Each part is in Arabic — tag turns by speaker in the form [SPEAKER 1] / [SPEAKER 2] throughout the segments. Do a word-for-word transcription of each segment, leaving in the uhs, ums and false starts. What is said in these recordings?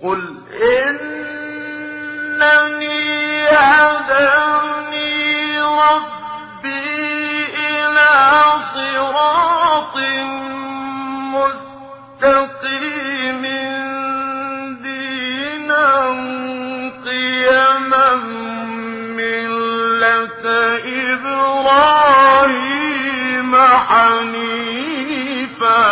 [SPEAKER 1] قل إنني هداني ربي إلى صراط مستقيم دينا قيما ملة إبراهيم حنيفا.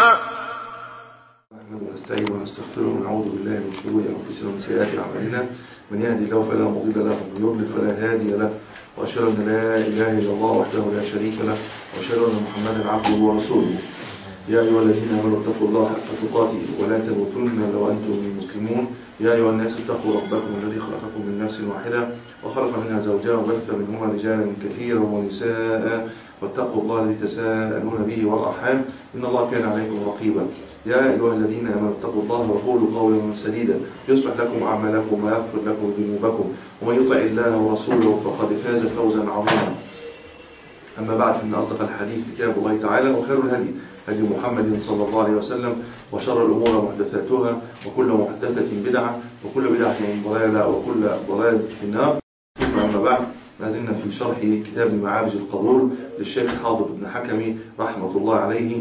[SPEAKER 2] نستعين ونستغفره ونعوذ بالله من شرور انفسنا ومن سيئات اعمالنا، من يهدي الله فلا مضل له ومن يضلل فلا هادي له، واشهد ان لا اله الا الله وحده لا شريك له، واشهد ان محمدا عبده ورسوله. يا ايها الذين امنوا اتقوا الله حق تقاته ولا تموتن الا وانتم مسلمون. يا ايها الناس اتقوا ربكم الذي خلقكم من نفس واحده وخلق منها زوجها وبث منهما رجالا كثيرا ونساء، واتقوا الله الذي تساءلون به والارحام ان الله كان عليكم رقيبا. يا أيها الذين آمنوا اتقوا الله وقولوا قولا سديدا يصلح لكم أعمالكم ويغفر لكم ذنوبكم، ومن يطع الله ورسوله فقد فاز فوزا عظيما. أما بعد، فإن أصدق الحديث كتاب الله تعالى، وخير الهدي هدي محمد صلى الله عليه وسلم، وشر الأمور محدثاتها، وكل محدثة بدعة، وكل بدعة ضلالة، وكل ضلالة في النار. أما بعد، ما زلنا في شرح كتاب معارج القبول للشيخ حافظ بن حكمي رحمة الله عليه،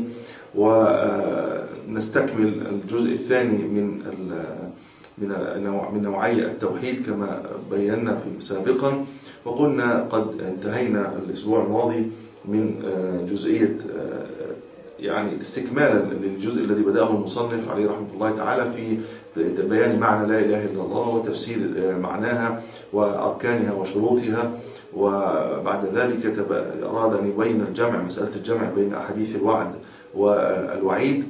[SPEAKER 2] ونستكمل الجزء الثاني من من من نوعي التوحيد كما بينا في سابقا. وقلنا قد انتهينا الأسبوع الماضي من جزئية يعني استكمالا للجزء الذي بدأه المصنف عليه رحمة الله تعالى في بيان معنى لا إله إلا الله وتفسير معناها وأركانها وشروطها. وبعد ذلك أراد أن يبين الجمع، مسألة الجمع بين أحاديث الوعد والوعيد.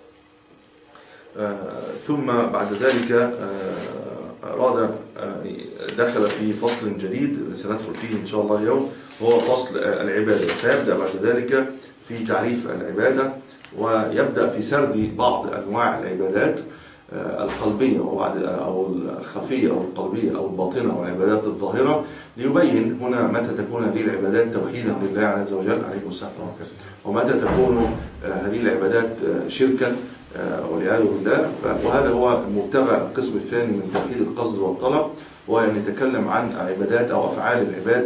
[SPEAKER 2] ثم بعد ذلك أراد دخل في فصل جديد سندخل فيه إن شاء الله اليوم، وهو فصل العبادة. سيبدأ بعد ذلك في تعريف العبادة، ويبدأ في سرد بعض أنواع العبادات القلبية أو الخفية أو القلبية أو الباطنة والعبادات الظاهرة، ليبين هنا متى تكون هذه العبادات توحيدا لله عز وجل عليه السلام، ومتى تكون هذه العبادات شركا والعياذ بالله. وهذا هو مبتغى القسم الثاني من توحيد القصد والطلب، وأن نتكلم عن عبادات أو أفعال العباد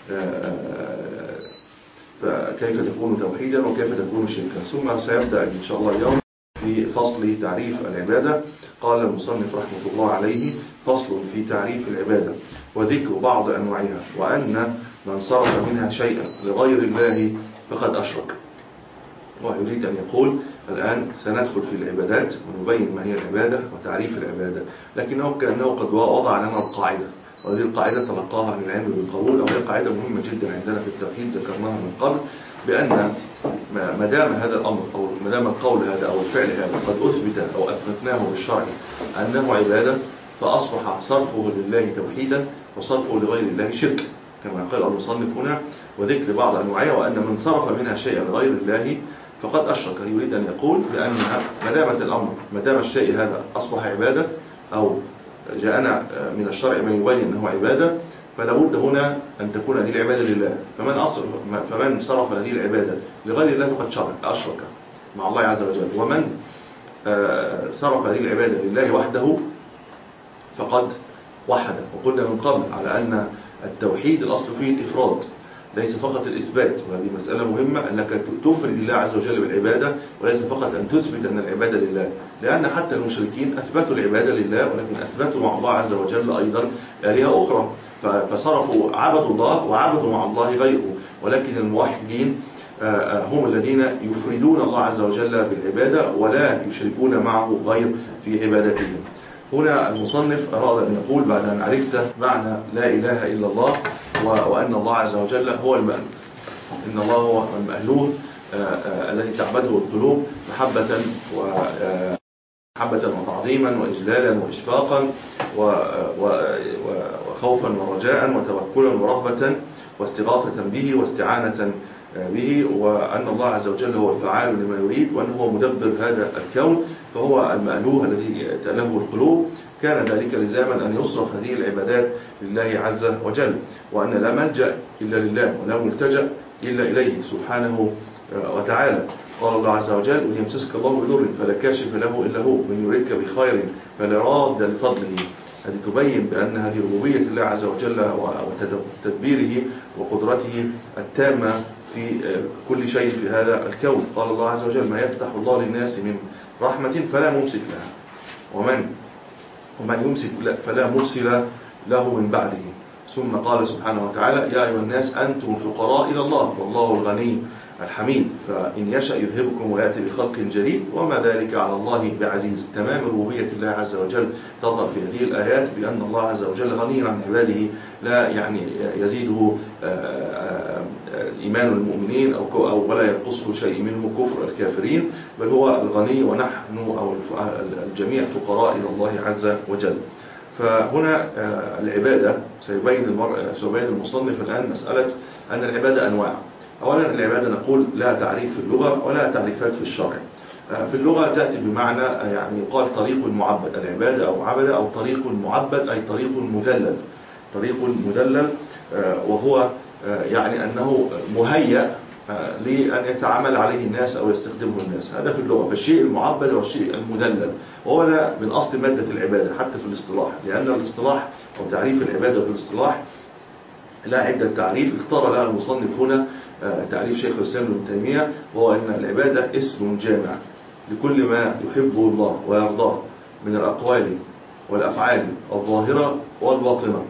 [SPEAKER 2] فكيف تكون توحيدا وكيف تكون شركا. ثم سيبدأ إن شاء الله اليوم في فصل تعريف العبادة. قال المصنف رحمه الله عليه: فصل في تعريف العبادة وذكر بعض أنواعها، وأن من صرف منها شيئا لغير الله فقد أشرك. ويريد أن يقول الآن سندخل في العبادات ونبين ما هي العبادة وتعريف العبادة، لكنه كأنه قد وضع لنا القاعدة، وهذه القاعدة تلقاها عن العلم بالقبول، وهي قاعدة مهمة جدا عندنا في التوحيد ذكرناها من قبل، بأن ما دام هذا الأمر أو ما دام القول هذا أو الفعل هذا قد أثبت أو أثبتناه بالشرع أنه عبادة، فأصبح صرفه لله توحيدا وصرفه لغير الله شركا، كما قال المصنف هنا: وذكر بعض أنواعها، وأن من صرف منها شيئا لغير الله فقد أشرك. يريد أن يقول بأنها ما دامت الأمر ما دام الشيء هذا أصبح عبادة أو جاءنا من الشرع ما يبين أنه عبادة، فلا بد هنا أن تكون هذه العبادة لله. فمن أصرف فمن صرف هذه العبادة لغير الله فقد شرك أشرك مع الله عز وجل، ومن صرف هذه العبادة لله وحده فقد وحد. وقلنا من قبل على أن التوحيد الأصل فيه الإفراد ليس فقط الإثبات، وهذه مسألة مهمة، أنك تفرد الله عز وجل بالعبادة وليس فقط أن تثبت أن العبادة لله، لأن حتى المشركين أثبتوا العبادة لله، ولكن أثبتوا مع الله عز وجل أيضا آلهة أخرى، فصرفوا عبدوا الله وعبدوا مع الله غيره. ولكن الموحدين هم الذين يفردون الله عز وجل بالعبادة ولا يشركون معه غير في عبادتهم. هنا المصنف أراد أن يقول بعد أن عرفت معنى لا إله إلا الله وأن الله عز وجل هو المألوه، إن الله هو المألوه الذي تعبده القلوب محبة ومحبة وتعظيما وإجلالا وإشفاقا وخوفا ورجاء وتوكلا ورغبة واستغاثة به واستعانة به، وأن الله عز وجل هو الفعال لما يريد، وأنه هو مدبر هذا الكون، فهو المألوه الذي تألهه القلوب. كان ذلك لزاما أن يصرف هذه العبادات لله عز وجل، وأن لا ملجأ إلا لله ولا ملتجأ إلا إليه سبحانه وتعالى. قال الله عز وجل: وإن يمسسك الله بضر فلا كاشف له إلا هو، وإن يردك بخير فلا راد لفضله. هذه تبين بأن هذه ربوبية الله عز وجل وتدبيره وقدرته التامة في كل شيء في هذا الكون. قال الله عز وجل: ما يفتح الله للناس من رحمة فلا ممسك لها، ومن ومن يمسك فلا مرسل له من بعده. ثم قال سبحانه وتعالى: يا أيها الناس أنتم الفقراء إلى الله والله الغني الحميد، فإن يشأ يذهبكم ويأتي بخلق جديد وما ذلك على الله بعزيز. تمام ربوبية الله عز وجل تظهر في هذه الآيات بأن الله عز وجل غني عن عباده، لا يعني يزيده إيمان المؤمنين أو أو ولا ينقصه شيء منه كفر الكافرين، بل هو الغني ونحن أو الجميع فقراء إلى الله عز وجل. فهنا العبادة سيبين المرء سيبين المصنف الآن مسألة أن العبادة أنواع. أولا العبادة نقول لها تعريف في اللغة ولها تعريفات في الشرع. في اللغة تأتي بمعنى يعني يقال طريق معبد، العبادة أو عبدة أو طريق معبد أي طريق مذلل، طريق مذلل وهو يعني أنه مهيأ لأن يتعامل عليه الناس أو يستخدمه الناس. هذا في اللغة، فالشيء المعبد والشيء المذلل، وهو ده من أصل مادة العبادة حتى في الاصطلاح، لأن الاصطلاح أو تعريف العبادة في الاصطلاح لا عدة تعريف اختار لها المصنف هنا تعريف شيخ الإسلام ابن تيمية، وهو أن العبادة اسم جامع لكل ما يحبه الله ويرضاه من الأقوال والأفعال الظاهرة والباطنة.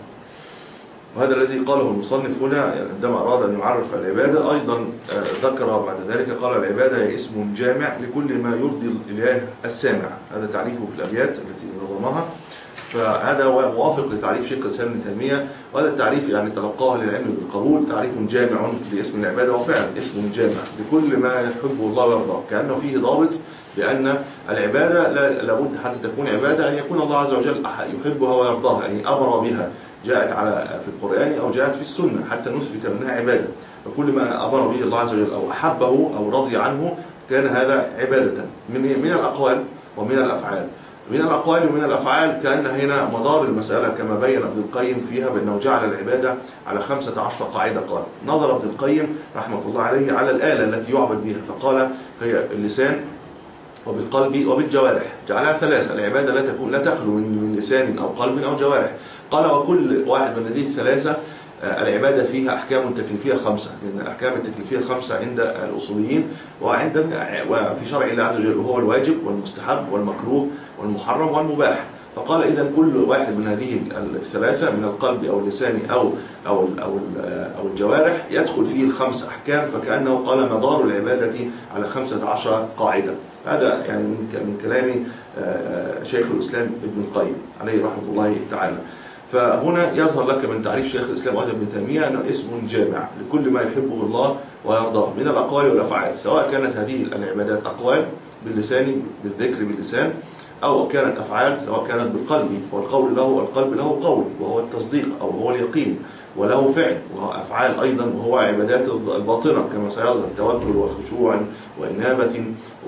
[SPEAKER 2] وهذا الذي قاله المصنف هنا عندما أراد أن يعرف العبادة. أيضا ذكر بعد ذلك قال: العبادة هي اسم جامع لكل ما يرضي الإله السامع. هذا تعريفه في الأبيات التي نظمها، فهذا هو موافق لتعريف شيخ الإسلام ابن تيمية، وهذا التعريف يعني تلقاه للعلم بالقبول، تعريف جامع لاسم العبادة، وفعلا اسم جامع لكل ما يحبه الله ويرضاه، كأنه فيه ضابط بأن العبادة لابد حتى تكون عبادة أن يكون الله عز وجل يحبها ويرضاها، يعني أمر بها، جاءت على في القرآن أو جاءت في السنة حتى نثبت أنها عبادة. فكل ما أمر به الله عز وجل أو أحبه أو رضي عنه كان هذا عبادة من من الأقوال ومن الأفعال. من الأقوال ومن الأفعال كأن هنا مدار المسألة كما بين ابن القيم فيها بأنه جعل العبادة على خمسة عشر قاعدة. قال نظر ابن القيم رحمة الله عليه على الآلة التي يعبد بها، فقال هي اللسان وبالقلب وبالجوارح، جعلها ثلاثة. العبادة لا تكون لا تخلو من لسان أو قلب أو جوارح. قال وكل واحد من هذه الثلاثة العبادة فيها أحكام تكليفية خمسة، لأن الأحكام التكليفية خمسة عند الأصوليين وعند وفي شرع الله عز وجل، وهو الواجب والمستحب والمكروه والمحرم والمباح. فقال إذا كل واحد من هذه الثلاثة من القلب أو اللسان أو أو أو أو الجوارح يدخل فيه الخمس أحكام، فكأنه قال مدار العبادة على خمسة عشر قاعدة. هذا يعني من كلام شيخ الإسلام ابن القيم عليه رحمة الله تعالى. فهنا يظهر لك من تعريف شيخ الإسلام ابن تيمية أنه اسم جامع لكل ما يحبه الله ويرضاه من الأقوال والأفعال، سواء كانت هذه العبادات أقوال باللسان بالذكر باللسان، أو كانت أفعال سواء كانت بالقلب، والقول له القلب له قول وهو التصديق أو هو اليقين، وله فعل وهو أفعال أيضا وهو عبادات الباطنة كما سيظهر توكل وخشوع وإنابة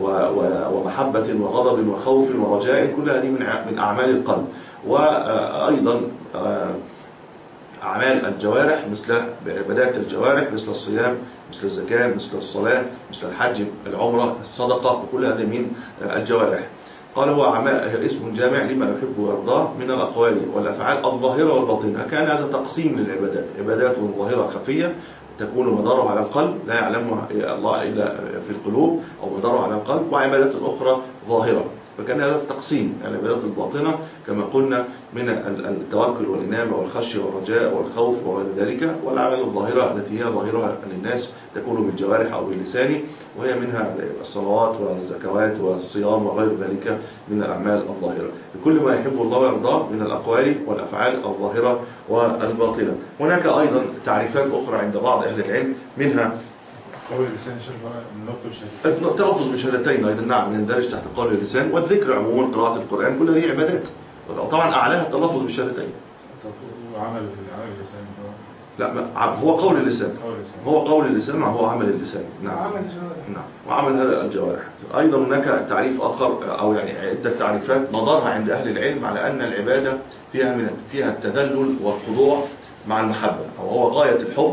[SPEAKER 2] ومحبة وغضب وخوف ورجاء، كل هذه من أعمال القلب. وأيضا أعمال الجوارح مثل عبادات الجوارح مثل الصيام مثل الزكاة مثل الصلاة مثل الحج العمرة الصدقة، وكل هذه من الجوارح. قال هو اسم جامع لما يحب ويرضاه من الأقوال والأفعال الظاهرة والباطنة. كان هذا تقسيم للعبادات، عبادات ظاهرة خفية تكون مدارها على القلب لا يعلمها الله إلا في القلوب أو مدارها على القلب، وعبادات أخرى ظاهرة. فكان هذا التقسيم، يعني العبادات الباطنة كما قلنا من التوكل والإنابة والخشية والرجاء والخوف وغير ذلك، والأعمال الظاهرة التي هي ظاهرها للناس تكون بالجوارح أو باللسان، وهي منها الصلوات والزكوات والصيام وغير ذلك من الأعمال الظاهرة لكل ما يحب الله ويرضاه من الأقوال والأفعال الظاهرة والباطنة. هناك أيضا تعريفات أخرى عند بعض أهل العلم، منها
[SPEAKER 3] قول اللسان شرف
[SPEAKER 2] التلفظ بشهادتين أيضا نعم يندرج تحت قول اللسان، والذكر عموما قراءة القرآن، كل هذه عبادات، طبعا أعلاها التلفظ بالشهادتين.
[SPEAKER 3] عمل عمل اللسان
[SPEAKER 2] لا هو قول اللسان، هو قول اللسان وهو عمل اللسان. نعم نعم وعمل هذا الجوارح. أيضا هناك تعريف آخر أو يعني عدة تعريفات مدارها عند أهل العلم على أن العبادة فيها من فيها التذلل والخضوع مع المحبة، أو هو غاية الحب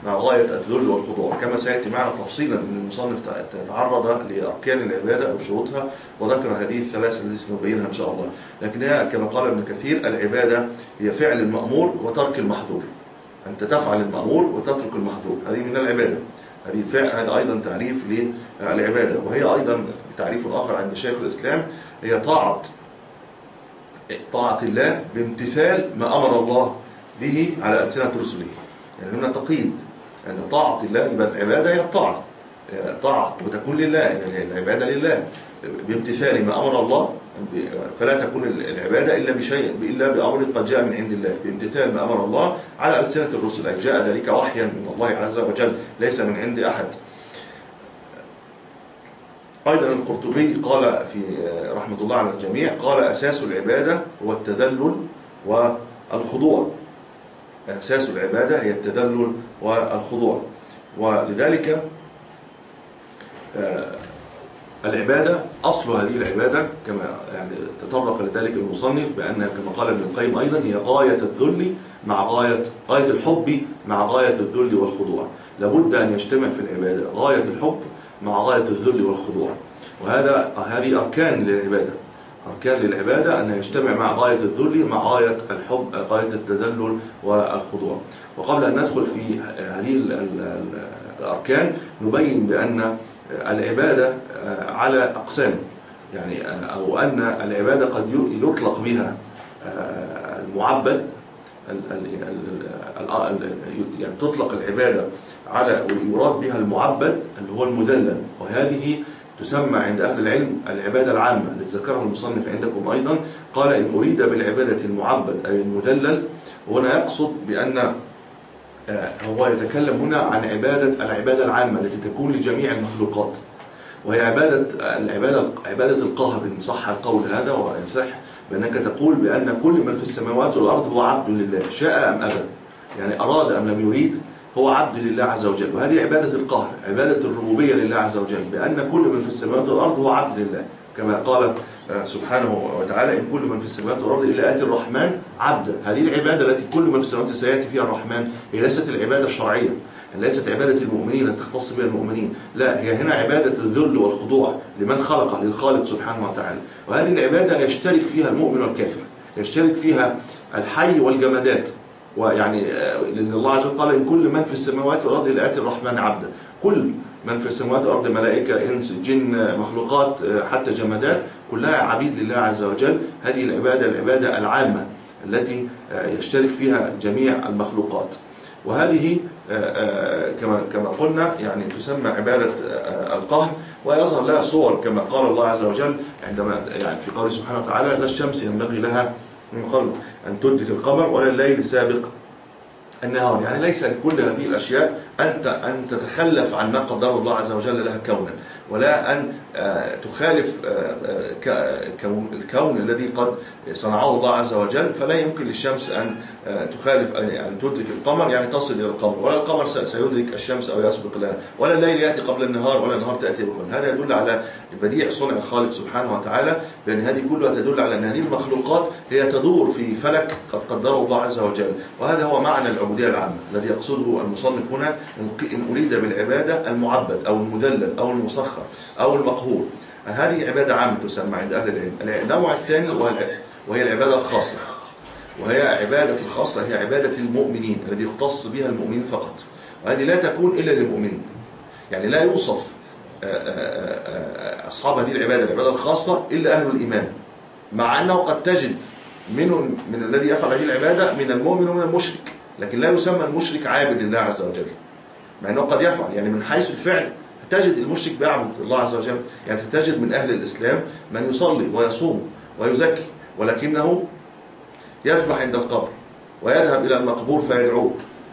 [SPEAKER 2] مع غاية الذل والخضوع، كما سيأتي معنا تفصيلا من المصنف تعرض لأركان العبادة أو شروطها وذكر هذه الثلاثة التي سنبينها إن شاء الله. لكنها كما قال ابن كثير العبادة هي فعل المأمور وترك المحظور، أنت تفعل المأمور وتترك المحظور، هذه من العبادة. هذه فعل، هذا أيضا تعريف للعبادة، وهي أيضا تعريف آخر عند شيخ الإسلام هي طاعة طاعة الله بامتثال ما أمر الله به على ألسنة رسله. يعني هنا تقييد أن يعني طاعة الله يبقى العبادة هي الطاعة، طاعة وتكون لله، يعني العبادة لله بامتثال ما أمر الله، فلا تكون العبادة إلا بشيء إلا بأمر قد جاء من عند الله، بامتثال ما أمر الله على ألسنة الرسل، أي جاء ذلك وحيا من الله عز وجل ليس من عند أحد. أيضا القرطبي قال في رحمة الله على الجميع، قال أساس العبادة هو التذلل والخضوع. أساس العبادة هي التذلل والخضوع، ولذلك العبادة أصل هذه العبادة كما يعني تطرق لذلك المصنف بأنها كما قال ابن القيم أيضا هي غاية الذل مع غاية غاية الحب مع غاية الذل والخضوع. لابد أن يجتمع في العبادة غاية الحب مع غاية الذل والخضوع، وهذا هذه أركان للعبادة. أركان للعبادة أن يجتمع مع غاية الذل مع غاية الحب، غاية التذلل والخضوع. وقبل أن ندخل في هذه الأركان نبين بأن العبادة على أقسام، يعني أو أن العبادة قد يطلق بها المعبد، يعني تطلق العبادة على ويراد بها المعبد اللي هو المذلل، وهذه تسمى عند أهل العلم العبادة العامة التي ذكرها المصنف عندكم أيضا. قال إن أريد بالعبادة المعبد أي المذلل، وهنا يقصد بأن هو يتكلم هنا عن عبادة العبادة العامة التي تكون لجميع المخلوقات، وهي عبادة العبادة عبادة القهر إن صح القول هذا، ويصح بأنك تقول بأن كل من في السماوات والأرض هو عبد لله شاء أم أبى، يعني أراد أم لم يريد هو عبد لله عز وجل. وهذه عبادة القهر، عبادة الربوبية لله عز وجل، بأن كل من في السماوات والأرض هو عبد لله، كما قال سبحانه وتعالى إن كل من في السماوات والأرض إلا آتي الرحمن عبدا. هذه العبادة التي كل من في السماوات سيأتي فيها الرحمن هي ليست العبادة الشرعية، ليست عبادة المؤمنين التي تختص بها المؤمنين، لا، هي هنا عبادة الذل والخضوع لمن خلق، للخالق سبحانه وتعالى. وهذه العبادة يشترك فيها المؤمن والكافر، يشترك فيها الحي والجمادات، ويعني لأن الله عز وجل قال إن كل من في السماوات والأرض إلا آتي الرحمن عبدا، كل من في السماوات والأرض ملائكة إنس جن مخلوقات حتى جمادات كلها عبيد لله عز وجل. هذه العبادة العبادة العامة التي يشترك فيها جميع المخلوقات، وهذه كما كما قلنا يعني تسمى عبادة القهر، ويظهر لها صور كما قال الله عز وجل عندما يعني في قوله سبحانه وتعالى لا الشمس ينبغي لها من قبل أن تدرك القمر ولا الليل سابق النهار. يعني ليس لكل هذه الأشياء أنت أن تتخلف عن ما قدره الله عز وجل لها كونا، ولا أن تخالف الكون الذي قد صنعه الله عز وجل. فلا يمكن للشمس أن تخالف أن تدرك القمر، يعني تصل إلى القمر، ولا القمر سيدرك الشمس أو يسبق لها، ولا الليل يأتي قبل النهار ولا النهار تأتي قبل. هذا يدل على بديع صنع الخالق سبحانه وتعالى، بأن هذه كلها تدل على أن هذه المخلوقات هي تدور في فلك قد قدره الله عز وجل. وهذا هو معنى العبودية العامة الذي يقصده المصنف هنا، إن أريد بالعبادة المعبد أو المذلل أو المسخر أو المقهور. هذه عبادة عامة تسمى عند أهل العلم. النوع الثاني وهي العبادة الخاصة، وهي عبادة الخاصة هي عبادة المؤمنين الذي يختص بها المؤمنين فقط، وهذه لا تكون إلا للمؤمنين. يعني لا يوصف أصحاب هذه العبادة العبادة الخاصة إلا أهل الإيمان، مع أنه قد تجد من من الذي يفعل هذه العبادة من المؤمن ومن المشرك، لكن لا يسمى المشرك عابد لله عز وجل، مع أنه قد يفعل. يعني من حيث الفعل تجد المشرك بيعبد الله عز وجل، يعني تجد من أهل الإسلام من يصلي ويصوم ويزكي، ولكنه يذبح عند القبر ويذهب إلى المقبور فيدعوه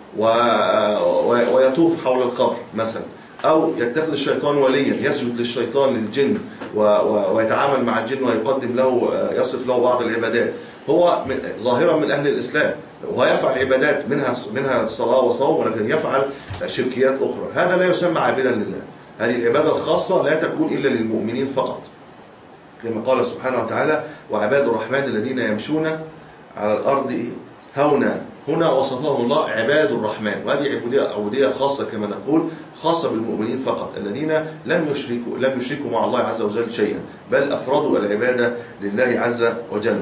[SPEAKER 2] ويطوف حول القبر مثلا، أو يتخذ الشيطان وليا يسجد للشيطان للجن ويتعامل مع الجن ويقدم له يصرف له بعض العبادات. هو ظاهرا من أهل الإسلام ويفعل عبادات منها منها الصلاة والصوم، ولكن يفعل شركيات أخرى. هذا لا يسمى عابدا لله. هذه العبادة الخاصة لا تكون إلا للمؤمنين فقط، كما قال سبحانه وتعالى وعباد الرحمن الذين يمشون على الأرض هونا هنا وصفهم الله عباد الرحمن، وهذه عبودية عبودية خاصة كما نقول، خاصة بالمؤمنين فقط الذين لم يشركوا لم يشركوا مع الله عز وجل شيئا، بل أفردوا العبادة لله عز وجل.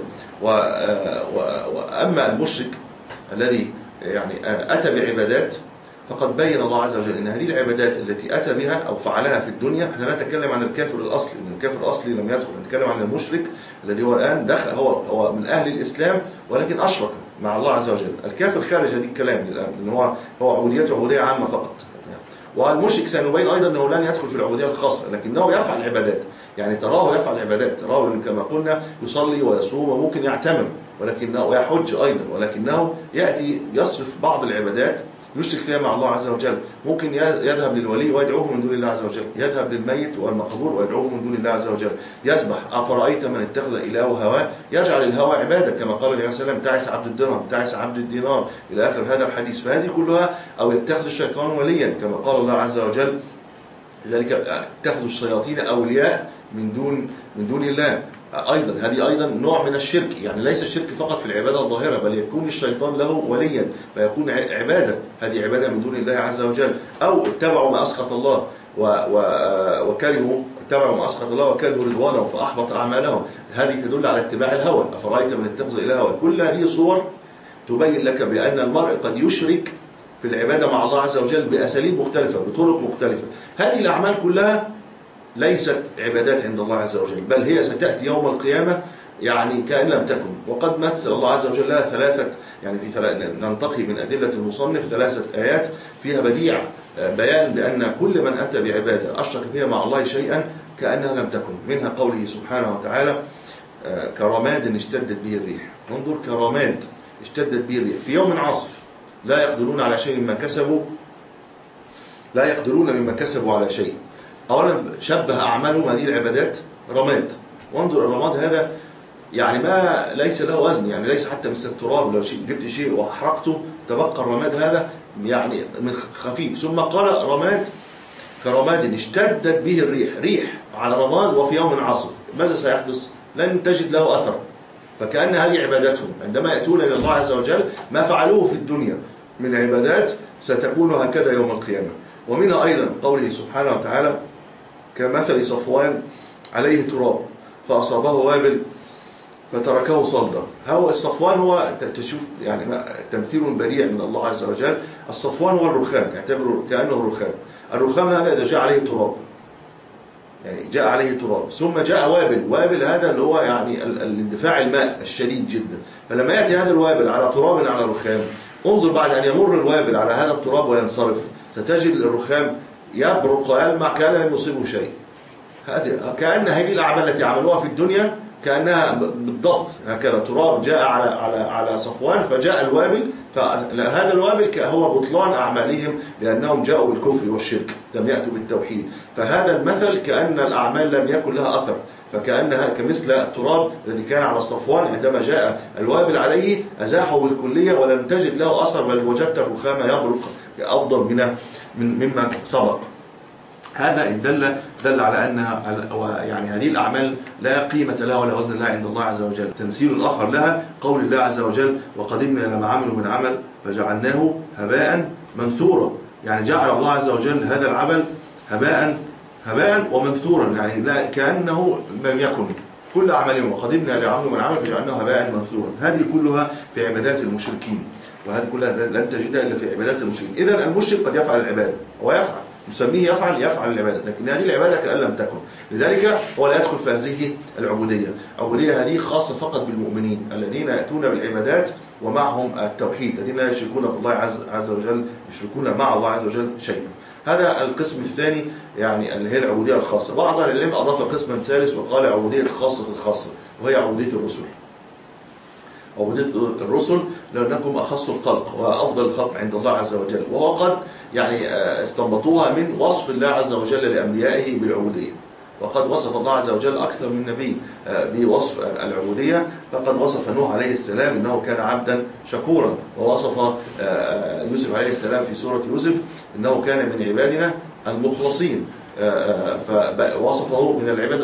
[SPEAKER 2] وأما المشرك الذي يعني أتى بعبادات فقد بين الله عز وجل أن هذه العبادات التي أتى بها أو فعلها في الدنيا، احنا لا نتكلم عن الكافر الأصلي، لأن الكافر الأصلي لم يدخل، نتكلم عن المشرك الذي هو الآن دخل، هو هو من أهل الإسلام ولكن أشرك مع الله عز وجل. الكافر خارج هذه الكلام الآن، لأن هو هو عبوديته عبودية عامة فقط. والمشرك سنبين أيضا أنه لن يدخل في العبودية الخاصة، لكنه يفعل عبادات، يعني تراه يفعل عبادات، تراه كما قلنا يصلي ويصوم وممكن يعتمر ولكنه ويحج أيضا، ولكنه يأتي يصرف بعض العبادات يشرك فيها مع الله عز وجل. ممكن يذهب للولي ويدعوه من دون الله عز وجل، يذهب للميت والمقبور ويدعوه من دون الله عز وجل، يذبح. أفرأيت من اتخذ إلهه هواه، يجعل الهوى عبادة كما قال النبي صلى الله عليه وسلم: تعس عبد الدرهم، تعس عبد الدينار، إلى آخر هذا الحديث. فهذه كلها، أو يتخذ الشيطان وليا كما قال الله عز وجل: لذلك اتخذوا الشياطين أولياء من دون من دون الله. أيضا هذه أيضا نوع من الشرك، يعني ليس الشرك فقط في العبادة الظاهرة، بل يكون الشيطان له وليا فيكون عبادة، هذه عبادة من دون الله عز وجل. أو اتبعوا ما أسخط الله وكرهوا اتبعوا ما أسخط الله وكرهوا رضوانه فأحبط أعمالهم، هذه تدل على اتباع الهوى. أفرأيت من اتخذ إلهه هواه. كل هذه صور تبين لك بأن المرء قد يشرك في العبادة مع الله عز وجل بأساليب مختلفة، بطرق مختلفة. هذه الأعمال كلها ليست عبادات عند الله عز وجل، بل هي ستأتي يوم القيامة يعني كأن لم تكن. وقد مثل الله عز وجل لها ثلاثة، يعني في ثلاثة ننتقي من أدلة المصنف ثلاثة آيات فيها بديع بيان بأن كل من أتى بعبادة أشرك فيها مع الله شيئا كأنها لم تكن. منها قوله سبحانه وتعالى: كرماد اشتدت به الريح. انظر، كرماد اشتدت به الريح في يوم عاصف، لا يقدرون على شيء مما كسبوا لا يقدرون مما كسبوا على شيء. أولا شبه أعمالهم هذه العبادات رماد، وانظر الرماد هذا يعني ما ليس له وزن، يعني ليس حتى مثل التراب، لو جبت شيء وأحرقته تبقى الرماد هذا يعني من خفيف. ثم قال رماد كرماد اشتدت به الريح، ريح على رماد وفي يوم عاصف، ماذا سيحدث؟ لن تجد له أثر. فكأن هذه عبادتهم عندما يأتون إلى الله عز وجل، ما فعلوه في الدنيا من عبادات ستكون هكذا يوم القيامة. ومنها أيضا قوله سبحانه وتعالى: كمثل صفوان عليه تراب فأصابه وابل فتركه صلدا. هو الصفوان هو تشوف يعني تمثيل بديع من الله عز وجل. الصفوان هو الرخام، اعتبره كأنه الرخام. الرخام هذا إذا جاء عليه تراب، يعني جاء عليه تراب، ثم جاء وابل. وابل هذا اللي هو يعني الاندفاع الماء الشديد جدا. فلما يأتي هذا الوابل على تراب على رخام، انظر بعد أن يمر الوابل على هذا التراب وينصرف، ستجد الرخام يبرق ويلمع كأن لم يصيبه شيء. كأن هذه الأعمال التي عملوها في الدنيا كأنها بالضبط هكذا، تراب جاء على على على صفوان فجاء الوابل، فهذا الوابل هو بطلان أعمالهم لأنهم جاءوا بالكفر والشرك، لم يأتوا بالتوحيد. فهذا المثل كأن الأعمال لم يكن لها أثر، فكأنها كمثل التراب الذي كان على الصفوان عندما جاء الوابل عليه أزاحه بالكلية ولم تجد له أثر، بل وجدت الرخام يبرق أفضل من مما سبق. هذا إن دل دل على أنها يعني هذه الأعمال لا قيمة لها ولا وزن لها عند الله عز وجل. تمثيل الآخر لها قول الله عز وجل: وقدمنا إلى ما عملوا من عمل فجعلناه هباء منثورا. يعني جعل الله عز وجل هذا العمل هباء هباء ومنثورا، يعني لا كأنه لم يكن. كل أعمالهم وقدمنا إلى ما عملوا من عمل فجعلناه هباء منثورا. هذه كلها في عبادات المشركين، وهذه كلها لن تجدها إلا في عبادات المشركين. إذن المشرك قد يفعل العبادة، هو يفعل نسميه يفعل يفعل العبادة، لكن هذه العبادة كأن لم تكن. لذلك هو لا يدخل في هذه العبودية. العبودية هذه خاصة فقط بالمؤمنين الذين يأتون بالعبادات ومعهم التوحيد، الذين لا يشركون بالله عز, عز وجل يشركون مع الله عز وجل شيئا. هذا القسم الثاني، يعني اللي هي العبودية الخاصة. بعض العلماء أضاف قسما ثالث وقال عبودية خاصة الخاصة، وهي عبودية الرسل. عبودية الرسل لأنكم أخص الخلق وأفضل الخلق عند الله عز وجل، وهو قد يعني استنبطوها من وصف الله عز وجل لأنبيائه بالعبودية. وقد وصف الله عز وجل أكثر من نبي بوصف العبودية، فقد وصف نوح عليه السلام إنه كان عبدا شكورا، ووصف يوسف عليه السلام في سورة يوسف إنه كان من عبادنا المخلصين. فوصفه من العبادة،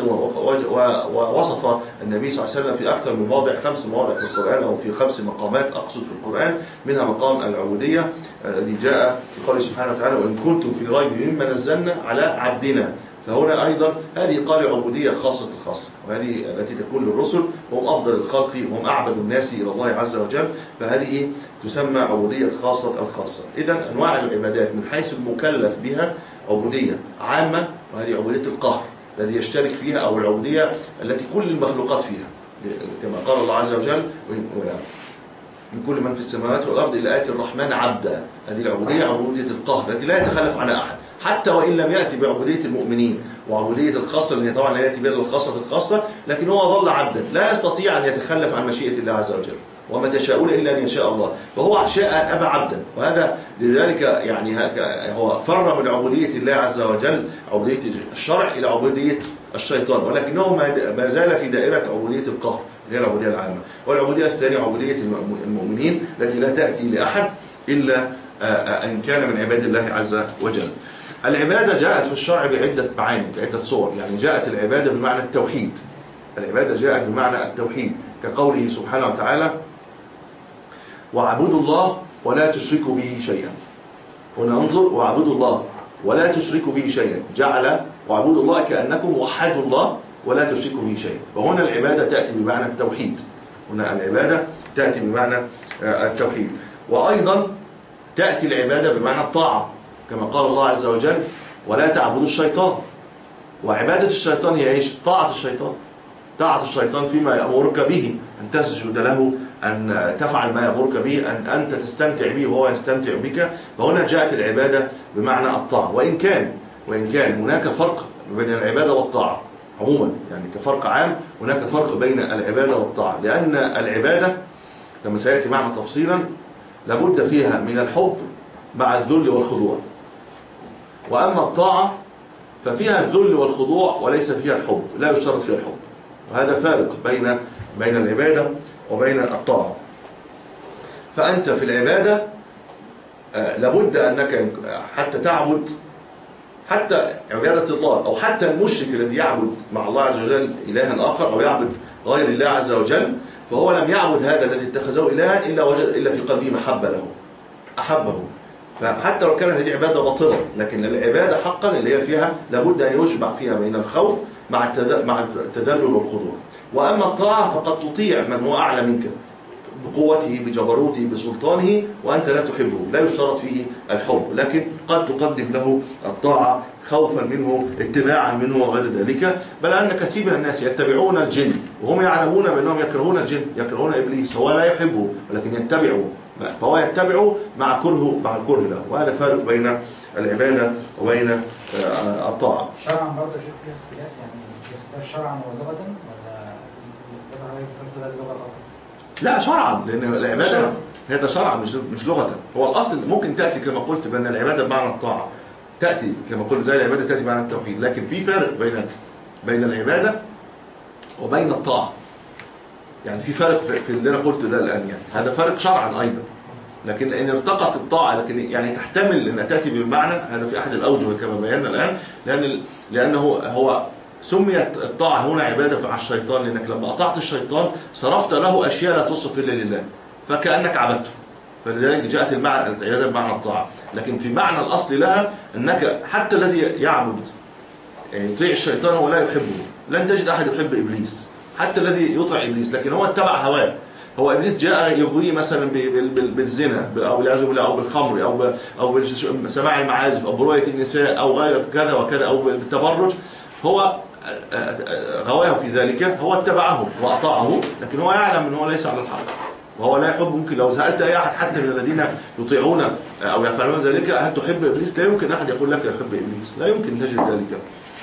[SPEAKER 2] ووصف النبي صلى الله عليه وسلم في أكثر من موضع، خمس مواضع في القرآن أو في خمس مقامات أقصد في القرآن، منها مقام العبودية الذي جاء في قوله سبحانه وتعالى: وإن كنتم في ريب مما نزلنا على عبدنا. فهنا أيضا هذه قال عبودية خاصة الخاصة، وهذه التي تكون للرسل، وهم أفضل الخلق وهم أعبد الناس إلى الله عز وجل، فهذه تسمى عبودية خاصة الخاصة. إذن أنواع العبادات من حيث المكلف بها عبودية عامة، وهذه عبودية القهر الذي يشترك فيها، أو العبودية التي كل المخلوقات فيها، كما قال الله عز وجل: من كل من في السماوات والأرض إلا آتي الرحمن عبدا. هذه العبودية عبودية القهر التي لا يتخلف عنها أحد، حتى وإن لم يأتي بعبودية المؤمنين وعبودية الخاصة اللي هي طبعا لا يأتي بها الخاصة الخاصة، لكن هو ظل عبدا لا يستطيع أن يتخلف عن مشيئة الله عز وجل، وما تشاءون إلا أن يشاء الله، فهو شاء أن أبى عبدا. وهذا لذلك يعني هو فر من عبودية الله عز وجل، عبودية الشرع، إلى عبودية الشيطان، ولكنه ما زال في دائرة عبودية القهر غير العبودية العامة. والعبودية الثانية عبودية المؤمنين التي لا تأتي لأحد إلا أن كان من عباد الله عز وجل. العبادة جاءت في الشرع بعدة معاني، بعدة صور. يعني جاءت العبادة بمعنى التوحيد، العبادة جاءت بمعنى التوحيد، كقوله سبحانه وتعالى: واعبدوا الله ولا تشركوا به شيئا. هنا انظر: واعبدوا الله ولا تشركوا به شيئا، جعل واعبدوا الله كأنكم وحدوا الله ولا تشركوا به شيئا. فهنا العبادة تأتي بمعنى التوحيد، هنا العبادة تأتي بمعنى التوحيد. وأيضا تأتي العبادة بمعنى الطاعة، كما قال الله عز وجل: ولا تعبدوا الشيطان. وعبادة الشيطان هي ايش؟ طاعة الشيطان، طاعة الشيطان فيما يأمرك به، أن تسجد له، أن تفعل ما يأمرك به، أن أنت تستمتع به وهو يستمتع بك. فهنا جاءت العبادة بمعنى الطاعة، وإن كان وإن كان هناك فرق بين العبادة والطاعة عموما، يعني كفرق عام هناك فرق بين العبادة والطاعة، لأن العبادة كما سيأتي معنا تفصيلا لابد فيها من الحب مع الذل والخضوع، وأما الطاعة ففيها الذل والخضوع وليس فيها الحب، لا يشترط فيها الحب. وهذا فارق بين بين العبادة وبين الطاعة. فأنت في العبادة لابد أنك حتى تعبد، حتى عبادة الله، أو حتى المشرك الذي يعبد مع الله عز وجل إلها آخر، أو يعبد غير الله عز وجل، فهو لم يعبد هذا الذي اتخذه إلها إلا وجد إلا في قلبه محبة له، أحبه. فحتى لو كانت هذه عبادة باطلة، لكن العبادة حقا اللي هي فيها لابد أن يجمع فيها بين الخوف مع مع التذلل والخضوع. وأما الطاعة فقد تطيع من هو أعلى منك بقوته بجبروته بسلطانه وأنت لا تحبه، لا يشترط فيه الحب، لكن قد تقدم له الطاعة خوفا منه، اتباعا منه وغير ذلك. بل أن كثير من الناس يتبعون الجن وهم يعلمون بأنهم يكرهون الجن، يكرهون إبليس، هو لا يحبه ولكن يتبعه، فهو يتبعه مع كره مع الكره له. وهذا فارق بين العبادة وبين الطاعة.
[SPEAKER 4] شرعا برضه شيء فيها اختلاف، يعني يختلف شرعا ولغة ولا يختلف على اللغة فقط؟
[SPEAKER 2] لا شرعا، لأن العبادة هذا شرعا مش مش لغة. هو الأصل ممكن تأتي كما قلت بأن العبادة بمعنى الطاعة، تأتي كما قلت زي العبادة تأتي بمعنى التوحيد، لكن في فارق بين بين العبادة وبين الطاعة. يعني في فرق في اللي أنا قلته ده الآن، يعني هذا فرق شرعا أيضا. لكن إن ارتقت الطاعة لكن يعني تحتمل أن تأتي بالمعنى، هذا في أحد الأوجه كما بينا الآن، لأن لأنه هو سميت الطاعة هنا عبادة مع الشيطان، لأنك لما أطعت الشيطان صرفت له أشياء لا تصف إلا لله، فكأنك عبدته، فلذلك جاءت المعنى العبادة بمعنى الطاعة. لكن في معنى الأصل لها أنك حتى الذي يعبد يعني يطيع الشيطان هو لا يحبه، لن تجد أحد يحب إبليس، حتى الذي يطيع إبليس، لكن هو اتبع هواه. هو إبليس جاء يغويه مثلا بالزنا أو بالعياذ بالله أو بالخمر أو أو بسماع المعازف أو برؤية النساء أو غير كذا وكذا أو بالتبرج، هو غواه في ذلك، هو اتبعه وأطاعه، لكن هو يعلم أنه ليس على الحق وهو لا يحب. ممكن لو سألت أي أحد حتى من الذين يطيعون أو يفعلون ذلك هل تحب إبليس؟ لا يمكن أحد يقول لك يحب إبليس، لا يمكن تجد ذلك.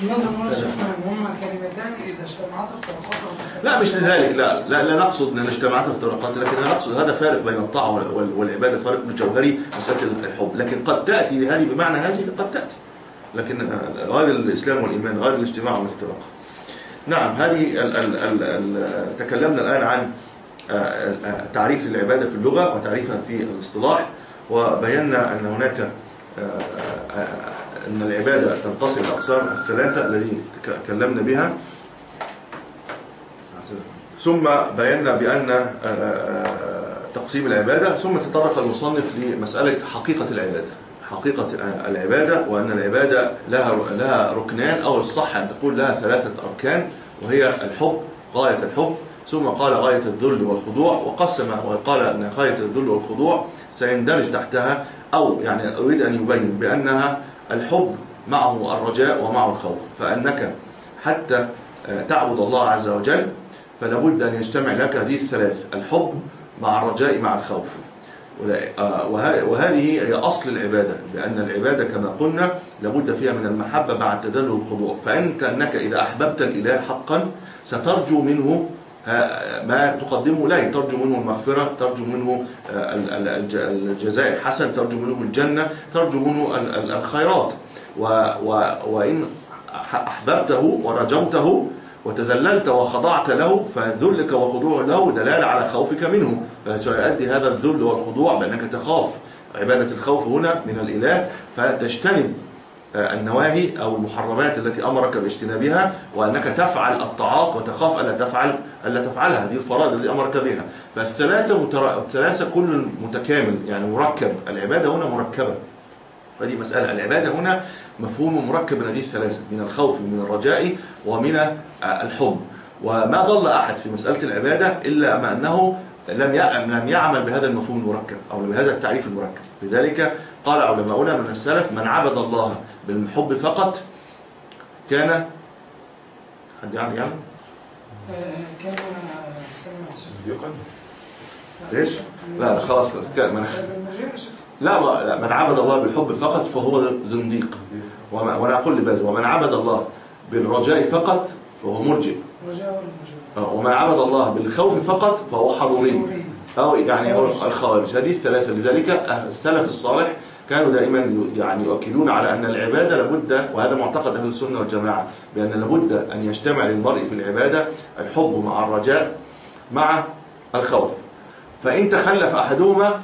[SPEAKER 4] هما كلمتان إذا اجتمعتا افترقتا.
[SPEAKER 2] لا مش لذلك، لا لا, لا نقصد أن اجتمعتا افترقتا، لكن نقصد هذا فارق بين الطاعة والعبادة، فارق جوهري مسألة الحب. لكن قد تأتي هذه بمعنى هذه، قد تأتي، لكن غير الإسلام والإيمان، غير الاجتماع والافتراق. نعم، هذه ال ال ال ال تكلمنا الآن عن تعريف للعبادة في اللغة وتعريفها في الاصطلاح، وبينا أن هناك أن العبادة تنقسم الأقسام الثلاثة التي تكلمنا بها، ثم بينا بأن تقسيم العبادة، ثم تطرق المصنف لمسألة حقيقة العبادة، حقيقة العبادة، وأن العبادة لها لها ركنان، أو الصح أن تقول لها ثلاثة أركان، وهي الحب، غاية الحب، ثم قال غاية الذل والخضوع، وقسم وقال أن غاية الذل والخضوع سيندرج تحتها، أو يعني أريد أن يبين بأنها الحب معه الرجاء ومعه الخوف، فأنك حتى تعبد الله عز وجل فلا بد أن يجتمع لك هذه الثلاث، الحب مع الرجاء مع الخوف، وهذه هي أصل العبادة، لأن العبادة كما قلنا لابد فيها من المحبة مع التذلل والخضوع، فأنت أنك إذا أحببت الإله حقا سترجو منه ما تقدمه له، ترجو منه المغفرة، ترجو منه الجزاء الحسن، ترجو منه الجنة، ترجو منه الخيرات، وإن أحببته ورجوته وتذللت وخضعت له فذلك وخضوع له دلالة على خوفك منه، فسيؤدي هذا الذل والخضوع بأنك تخاف، عبادة الخوف هنا من الإله، فتجتنب النواهي أو المحرمات التي أمرك باجتنابها، وأنك تفعل الطاعات وتخاف ألا تفعل ألا تفعلها، هذه الفرائض التي أمرك بها. فالثلاثة متر... الثلاثة كل متكامل، يعني مركب، العبادة هنا مركبة، هذه مسألة، العبادة هنا مفهوم مركب من هذه الثلاثة، من الخوف ومن الرجاء ومن الحب، وما ضل أحد في مسألة العبادة إلا أما أنه لم لم يعمل بهذا المفهوم المركب أو بهذا التعريف المركب. لذلك قال علماؤنا من السلف: من عبد الله بالحب فقط كان حد يعني يعني
[SPEAKER 4] كان
[SPEAKER 2] ليش؟ لا خلاص كان من لا لا من عبد الله بالحب فقط فهو زنديق، وانا اقول لباز: ومن عبد الله بالرجاء فقط فهو مرجئ، ومن عبد الله بالخوف فقط فهو حروري، او يعني هو الخوارج. هذه الثلاثه. لذلك السلف الصالح كانوا دائما يعني يؤكدون على ان العباده لابد، وهذا معتقد اهل السنه والجماعه، بان لابد ان يجتمع للمرء في العباده الحب مع الرجاء مع الخوف، فان تخلف احدهما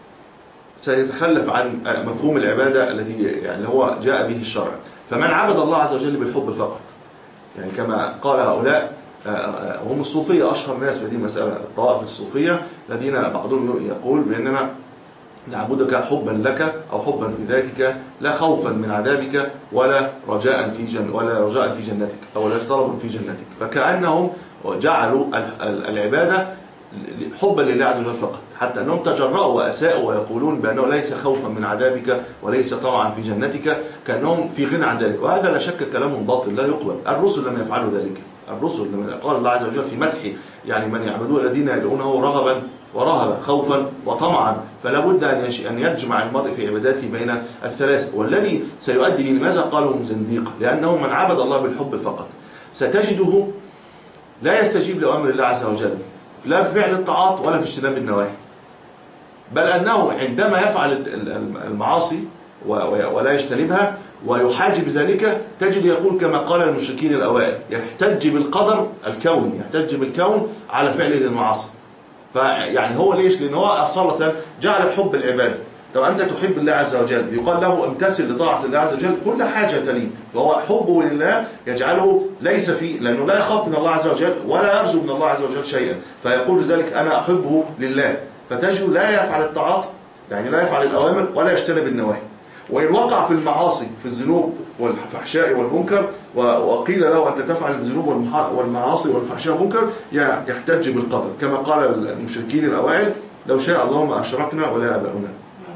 [SPEAKER 2] سيتخلف عن مفهوم العبادة الذي يعني هو جاء به الشرع. فمن عبد الله عز وجل بالحب فقط، يعني كما قال هؤلاء هم الصوفية أشهر ناس في هذه المسألة، الطوائف الصوفية الذين بعضهم يقول بأننا نعبدك حبا لك أو حبا في ذاتك، لا خوفا من عذابك ولا رجاء في جن ولا رجاء في جنتك أو لا طلب في جنتك، فكأنهم جعلوا العبادة حبا لله عز وجل فقط، حتى أنهم تجرأوا وأساءوا ويقولون بأنه ليس خوفا من عذابك وليس طمعا في جنتك، كأنهم في غنى عن ذلك، وهذا لا شك كلام باطل لا يقبل. الرسل لم يفعلوا ذلك، الرسل لما قال الله عز وجل في مدح يعني من يعبدون الذين يدعونه رغبا ورهبا خوفا وطمعا، فلا بد أن يجمع المرء في عباداته بين الثلاثة، والذي سيؤدي به لماذا قالهم زنديق؟ لأنه من عبد الله بالحب فقط ستجده لا يستجيب لأمر الله عز وجل، لا في فعل الطاعات ولا في اجتناب النواهي، بل أنه عندما يفعل المعاصي ولا يجتنبها ويحاجب ذلك تجد يقول كما قال المشركين الأوائل: يحتج بالقدر الكوني، يحتج بالكون على فعله للمعاصي. فيعني هو ليش؟ لأنه هو أصالة جعل الحب العبادة. طب أنت تحب الله عز وجل، يقال له امتثل لطاعة الله عز وجل كل حاجة لي، فهو حبه لله يجعله ليس فيه، لأنه لا يخاف من الله عز وجل ولا يرجو من الله عز وجل شيئا، فيقول لذلك أنا أحبه لله، فتجد لا يفعل الطاعات، يعني لا يفعل الأوامر ولا يجتنب النواهي، وإن وقع في المعاصي في الذنوب والفحشاء والمنكر وقيل له أنت تفعل الذنوب والمعاصي والفحشاء والمنكر يحتج بالقدر، كما قال المشركين الأوائل: لو شاء الله ما أشركنا ولا آباؤنا.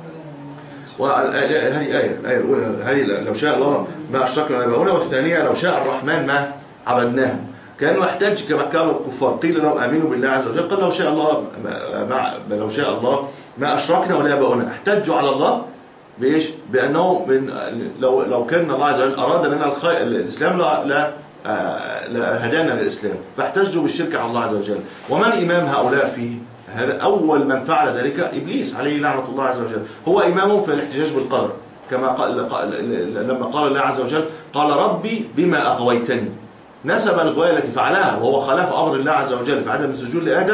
[SPEAKER 2] وهذه آية، الآية الأولى هذه لو شاء الله ما أشركنا ولا آباؤنا، والثانية لو شاء الرحمن ما عبدناه. كانوا يحتج كما قالوا الكفار، قيل لهم آمنوا بالله عز وجل، قال لو شاء الله ما لو شاء الله ما أشركنا ولا آباؤنا. احتجوا على الله بإيش؟ بأنه من لو لو كان الله عز وجل أراد لنا الخير الإسلام لا لا لا هدانا للإسلام، فاحتجوا بالشرك على الله عز وجل. ومن إمام هؤلاء فيه؟ هذا أول من فعل ذلك إبليس عليه لعنة الله عز وجل، هو إمامهم في الاحتجاج بالقدر، كما قال لما قال الله عز وجل: قال ربي بما أغويتني، نسب الغواية التي فعلها وهو خلاف أمر الله عز وجل في عدم السجود لآدم،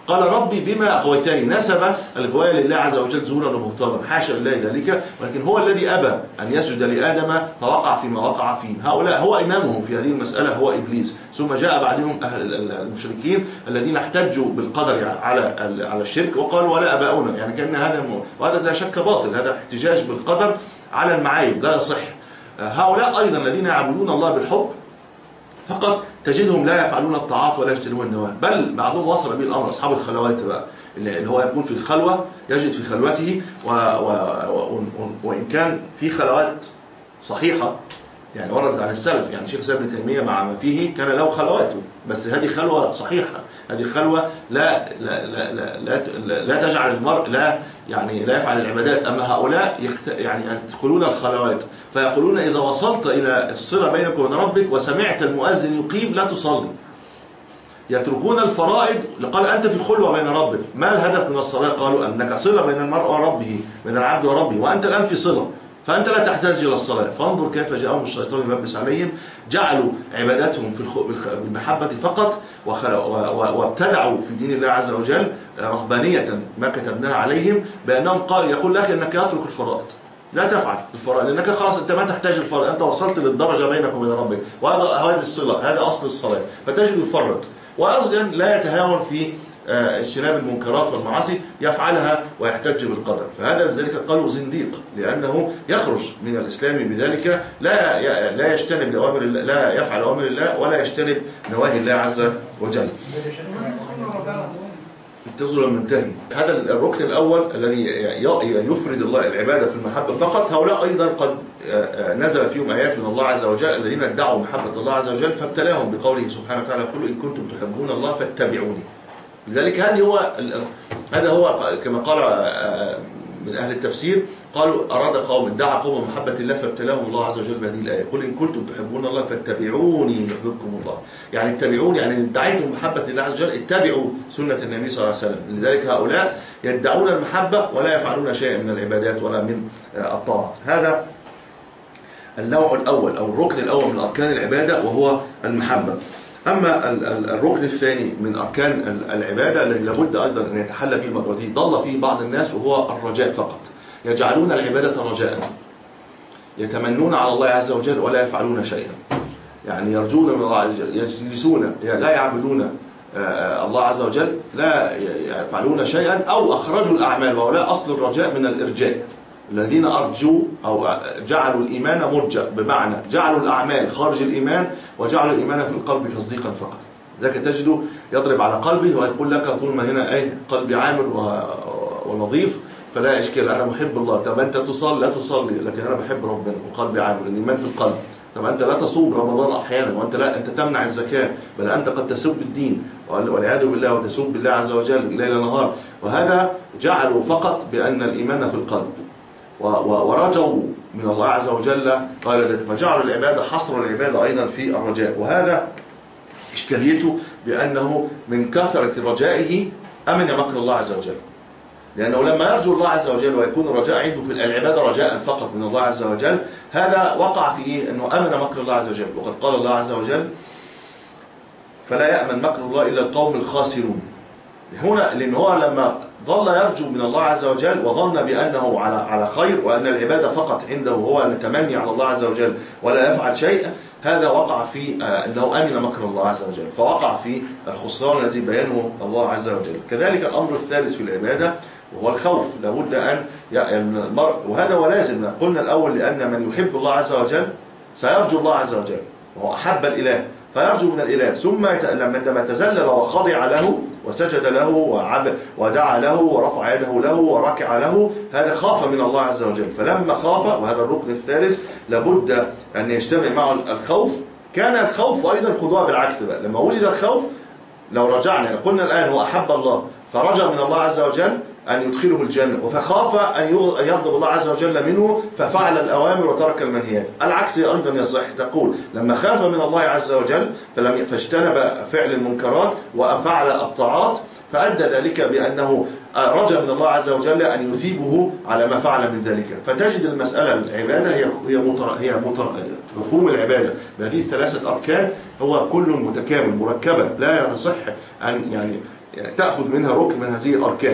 [SPEAKER 2] قال ربي بما أغويتني، نسب الغواية لله عز وجل زورا وبهتانا، حاشا لله ذلك، ولكن هو الذي أبى أن يسجد لآدم فوقع فيما وقع فيه. هؤلاء هو إمامهم في هذه المسألة هو إبليس، ثم جاء بعدهم أهل المشركين الذين احتجوا بالقدر على على الشرك وقالوا ولا أباؤنا، يعني كأن هذا، وهذا لا شك باطل، هذا احتجاج بالقدر على المعايب لا يصح. هؤلاء أيضا الذين يعبدون الله بالحب فقط تجدهم لا يفعلون الطاعات ولا يجتنبون النواهي، بل بعضهم وصل به الأمر أصحاب الخلوات بقى، اللي هو يكون في الخلوة يجد في خلوته و... و... و... وإن كان في خلوات صحيحة يعني وردت عن السلف، يعني شيخ ابن تيمية مع ما فيه كان له خلواته، بس هذه خلوة صحيحة، هذه خلوة لا لا لا لا, لا, لا تجعل المرء لا يعني لا يفعل العبادات. أما هؤلاء يخت... يعني يدخلون الخلوات فيقولون إذا وصلت إلى الصلة بينك وبين ربك وسمعت المؤذن يقيم لا تصلي. يتركون الفرائض، قال أنت في خلوة بين ربك، ما الهدف من الصلاة؟ قالوا أنك صلة بين المرء وربه، بين العبد وربه، وأنت الآن في صلة، فأنت لا تحتاج إلى الصلاة. فانظر كيف جاءهم الشيطان يلبس عليهم، جعلوا عباداتهم في بالمحبة فقط، وابتدعوا في دين الله عز وجل رهبانية ما كتبناها عليهم، بأنهم قال يقول لك أنك يترك الفرائض، لا تفعل الفرائض لأنك خلاص أنت ما تحتاج الفرائض، أنت وصلت للدرجة بينك وبين ربك، وهذا هذه الصلة، هذا أصل الصلاة، فتجد يفرط، وأيضا لا يتهاون في اجتناب المنكرات والمعاصي، يفعلها ويحتج بالقدر. فهذا لذلك قالوا زنديق، لأنه يخرج من الإسلام بذلك، لا لا يجتنب أوامر الله، لا يفعل أوامر الله ولا يجتنب نواهي الله عز وجل. التزل المنتهي، هذا الركن الأول الذي يفرد الله العبادة في المحبة فقط. هؤلاء أيضا قد نزل فيهم آيات من الله عز وجل الذين ادعوا محبة الله عز وجل فابتلاهم بقوله سبحانه وتعالى قل إن كنتم تحبون الله فاتبعوني. لذلك هذا هو هذا هو كما قال من أهل التفسير، قالوا أراد قوم ادعى قوم محبة الله فابتلاهم الله عز وجل بهذه الآية قل إن كنتم تحبون الله فاتبعوني يحببكم الله. يعني اتبعوني، يعني إن ادعيتم محبة الله عز وجل اتبعوا سنة النبي صلى الله عليه وسلم. لذلك هؤلاء يدعون المحبة ولا يفعلون شيئا من العبادات ولا من الطاعات. هذا النوع الأول أو الركن الأول من أركان العبادة وهو المحبة. أما الركن الثاني من أركان العبادة الذي لابد أيضا أن يتحلى به المرة دي ضل فيه بعض الناس وهو الرجاء فقط. يجعلون العبادة رجاء، يتمنون على الله عز وجل ولا يفعلون شيئا، يعني يرجون من الله عز وجل، يجلسون لا يعبدون الله عز وجل، لا يفعلون شيئا، أو أخرجوا الأعمال، وهؤلاء أصل الرجاء من الإرجاء، الذين أرجوا أو جعلوا الإيمان مرجأ، بمعنى جعلوا الأعمال خارج الإيمان وجعلوا الإيمان في القلب تصديقا فقط. ذاك تجده يضرب على قلبه ويقول لك طول ما هنا أي قلبي عامر ونظيف فلا إشكال، أنا محب الله. طب أنت تصلي لا تصلي لكن أنا بحب ربنا وقلبي عامر، الإيمان في القلب. طب أنت لا تصوم رمضان أحيانا، وأنت لا أنت تمنع الزكاة، بل أنت قد تسب الدين والعياذ بالله وتسب بالله عز وجل ليل نهار. وهذا جعلوا فقط بأن الإيمان في القلب، ورجوا من الله عز وجل قال ذلك، فجعلوا العبادة حصر العبادة أيضا في الرجاء. وهذا إشكاليته بأنه من كثرة رجائه أمن مكر الله عز وجل، لأنه لما يرجو الله عز وجل ويكون الرجاء عنده في العبادة رجاء فقط من الله عز وجل، هذا وقع في إيه؟ أنه أمن مكر الله عز وجل. وقد قال الله عز وجل فلا يأمن مكر الله إلا القوم الخاسرون. هنا لأن هو لما ظل يرجو من الله عز وجل وظن بأنه على على خير وأن العبادة فقط عنده هو التمني على الله عز وجل ولا يفعل شيء، هذا وقع في أنه أمن مكر الله عز وجل، فوقع في الخسران الذي بيانه الله عز وجل. كذلك الأمر الثالث في العبادة وهو الخوف، لابد أن المرء، وهذا ولازم قلنا الأول، لأن من يحب الله عز وجل سيرجو الله عز وجل، وهو أحب الإله فيرجو من الإله، ثم عندما تذلل وخضع له وسجد له وعب ودعا له ورفع يده له وركع له، هذا خاف من الله عز وجل. فلما خاف، وهذا الركن الثالث لابد أن يجتمع معه الخوف، كان الخوف أيضا خضوع بالعكس بقى. لما وجد الخوف لو رجعنا قلنا الآن هو أحب الله فرجع من الله عز وجل أن يدخله الجنة، فخاف أن يغضب الله عز وجل منه ففعل الأوامر وترك المنهيات. العكس أيضا يصح، تقول لما خاف من الله عز وجل فلم فاجتنب فعل المنكرات وفعل الطاعات، فأدى ذلك بأنه رجى من الله عز وجل أن يثيبه على ما فعل من ذلك. فتجد المسألة العبادة هي هي مطر هي مطر مفهوم العبادة بهذه الثلاثة أركان هو كل متكامل مركبة، لا يصح أن يعني تأخذ منها ركن من هذه الأركان.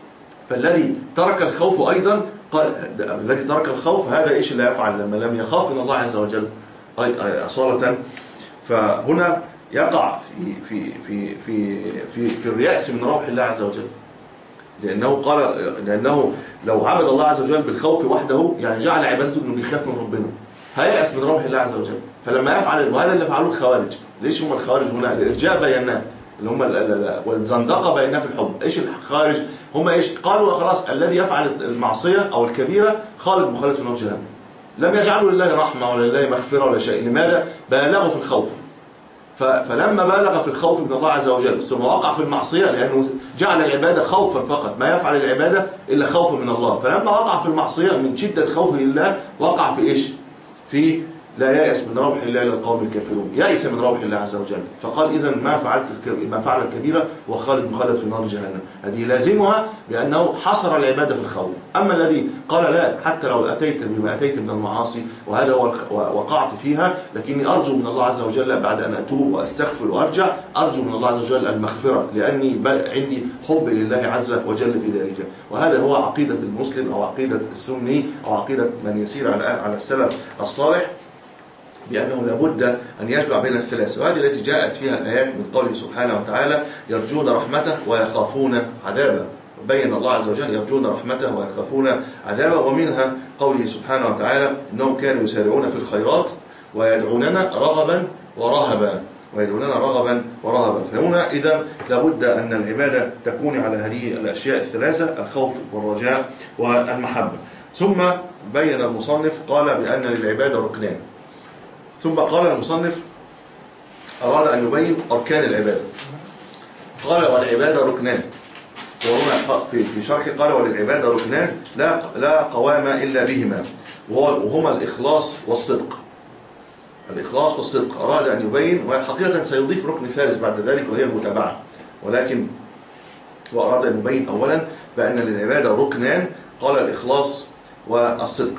[SPEAKER 2] فالذي ترك الخوف أيضا قال الذي ترك الخوف هذا إيش اللي يفعل لما لم يخاف من الله عز وجل أصالة. فهنا يقع في في في في في, في اليأس من روح الله عز وجل، لأنه قال لأنه لو عبد الله عز وجل بالخوف وحده يعني جعل عبادته إنه بيخاف من ربنا، هيأس من روح الله عز وجل. فلما يفعل، وهذا اللي فعلوه الخوارج. ليش هم الخوارج هنا؟ الإرجاء بيناه اللي هم والزندقة بيناه في الحب. إيش الخارج؟ هم إيش؟ قالوا خلاص الذي يفعل المعصية أو الكبيرة خالد مخلد في نار جهنم. لم يجعلوا لله رحمة ولا لله مغفرة ولا شيء. لماذا؟ بالغوا في الخوف. فلما بالغ في الخوف من الله عز وجل ثم وقع في المعصية، لأنه جعل العبادة خوفا فقط، ما يفعل العبادة إلا خوفا من الله. فلما وقع في المعصية من شدة خوفه لله وقع في إيش؟ في لا يأس من روح الله إلا القوم الكافرون، يأس من روح الله عز وجل. فقال إذن ما فعلت ما فعل الكبيرة وخالد مخلد في نار جهنم. هذه لازمها بأنه حصر العبادة في الخوف. أما الذي قال لا، حتى لو أتيت بما أتيت من المعاصي وهذا هو وقعت فيها، لكني أرجو من الله عز وجل بعد أن أتوب وأستغفر وأرجع، أرجو من الله عز وجل المغفرة، لأني عندي حب لله عز وجل في ذلك. وهذا هو عقيدة المسلم أو عقيدة السني أو عقيدة من يسير على على السلف الصالح، بأنه لابد أن يجمع بين الثلاثة. وهذه التي جاءت فيها الآيات من قوله سبحانه وتعالى يرجون رحمته ويخافون عذابه. بين الله عز وجل يرجون رحمته ويخافون عذابه. ومنها قوله سبحانه وتعالى إنهم كانوا يسارعون في الخيرات ويدعوننا رغبا ورهبا ويدعوننا رغبا ورهبا. فهنا إذا لابد أن العبادة تكون على هذه الأشياء الثلاثة: الخوف والرجاء والمحبة. ثم بين المصنف قال بأن للعبادة ركنان. ثم قال المصنف أراد أن يبين أركان العبادة، قال والعبادة ركنان. وهنا في في شرحه قال وللعبادة ركنان لا لا قوام إلا بهما، وهما الإخلاص والصدق. الإخلاص والصدق أراد أن يبين، وحقيقة سيضيف ركن ثالث بعد ذلك وهي المتابعة، ولكن وأراد أن يبين أولا بأن للعبادة ركنان، قال الإخلاص والصدق.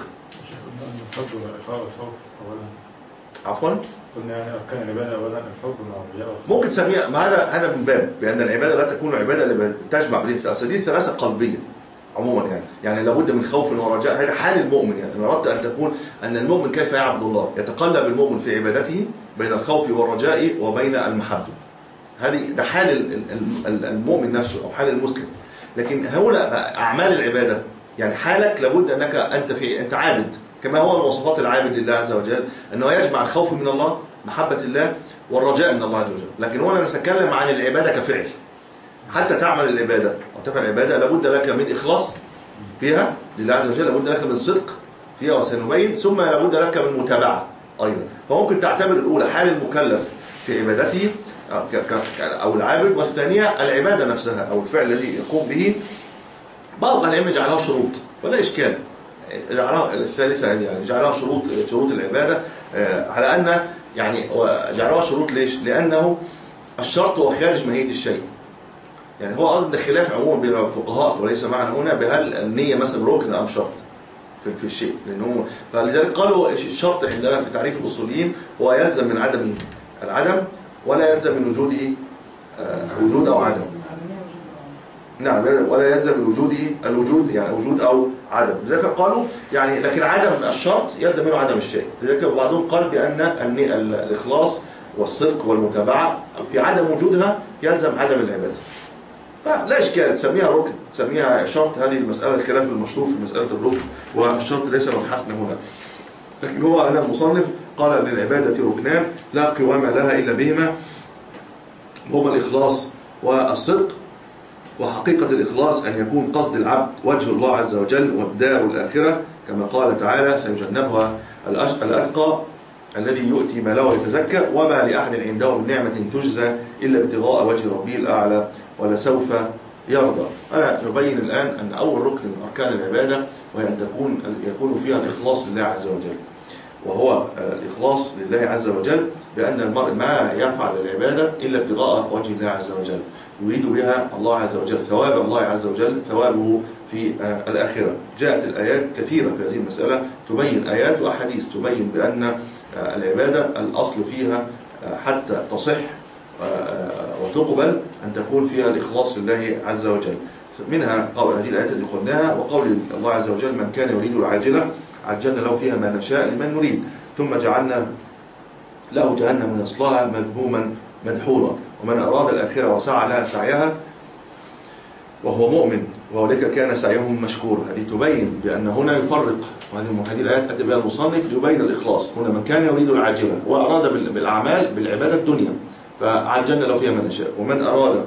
[SPEAKER 2] عفوا
[SPEAKER 3] قلنا يعني أركان العبادة أولا الحب والرجاء.
[SPEAKER 2] ممكن تسميها هذا هذا من باب بأن العبادة لا تكون عبادة اللي تجمع بين الثلاثة، دي ثلاثة قلبية عموما يعني يعني لابد من خوف ورجاء. هذا حال المؤمن. يعني إن أردت أن تكون أن المؤمن كيف يعبد الله، يتقلب المؤمن في عبادته بين الخوف والرجاء وبين المحبة. هذه ده حال المؤمن نفسه أو حال المسلم. لكن هؤلاء أعمال العبادة يعني حالك لابد أنك أنت في أنت عابد، كما هو من وصفات العابد لله عز وجل أنه يجمع الخوف من الله محبة الله والرجاء من الله عز وجل. لكن هنا نتكلم عن العبادة كفعل. حتى تعمل العبادة أو تفعل العبادة لابد لك من إخلاص فيها لله عز وجل، لابد لك من صدق فيها وسنبين، ثم لابد لك من متابعة أيضا. فممكن تعتبر الأولى حال المكلف في عبادته أو العابد، والثانية العبادة نفسها أو الفعل الذي يقوم به. بعض العلم جعلها شروط ولا إشكال، جعلها الثالثة يعني جعلها شروط شروط العبادة، على أن يعني جعلها شروط. ليش؟ لأنه الشرط هو خارج ماهية الشيء. يعني هو أيضا خلاف عموما بين الفقهاء، وليس معنا هنا بهل النية مثلا ركن أم شرط في في الشيء، لأنه فلذلك قالوا الشرط عندنا في تعريف الأصوليين هو يلزم من عدمه العدم ولا يلزم من وجوده وجود أو عدم. نعم، ولا يلزم من وجوده الوجود يعني وجود أو عدم. لذلك قالوا يعني لكن عدم الشرط يلزم منه عدم الشيء. لذلك بعضهم قال بأن الإخلاص والصدق والمتابعة في عدم وجودها يلزم عدم العبادة. لا إشكال، تسميها ركن تسميها شرط. هذه المسألة الخلاف المشهور في مسألة الركن والشرط ليس مبحثنا هنا. لكن هو هنا المصنف قال للعبادة ركنان لا قوام لها إلا بهما، هما الإخلاص والصدق. وحقيقة الإخلاص أن يكون قصد العبد وجه الله عز وجل والدار الآخرة، كما قال تعالى سيجنبها الأتقى الذي يؤتي ماله ويتزكى وما لأحد عنده من نعمة تجزى إلا ابتغاء وجه ربه الأعلى ولسوف يرضى. أنا نبين الآن أن أول ركن من أركان العبادة وهي أن تكون يكون فيها الإخلاص لله عز وجل، وهو الإخلاص لله عز وجل بأن المرء ما يفعل العبادة إلا ابتغاء وجه الله عز وجل، يريد بها الله عز وجل ثواب الله عز وجل، ثوابه في الآخرة. جاءت الآيات كثيرة في هذه المسألة تبين، آيات وأحاديث تبين بأن العبادة الأصل فيها حتى تصح وتقبل أن تكون فيها الإخلاص لله عز وجل. منها قول هذه الآيات التي قلناها، وقول الله عز وجل: من كان يريد العاجلة عجلنا له فيها ما نشاء لمن نريد ثم جعلنا له جهنم يصلاها مذموما مدحورا ومن أراد الآخرة وسعى لها سعيها وهو مؤمن وأولئك كان سعيهم مشكورا. هذه تبين بأن هنا يفرق، وهذه الآيات أتى بها المصنف ليبين الإخلاص. هنا من كان يريد العاجلة وأراد بالأعمال بالعبادة الدنيا فعجلنا له فيها ما نشاء، ومن أراد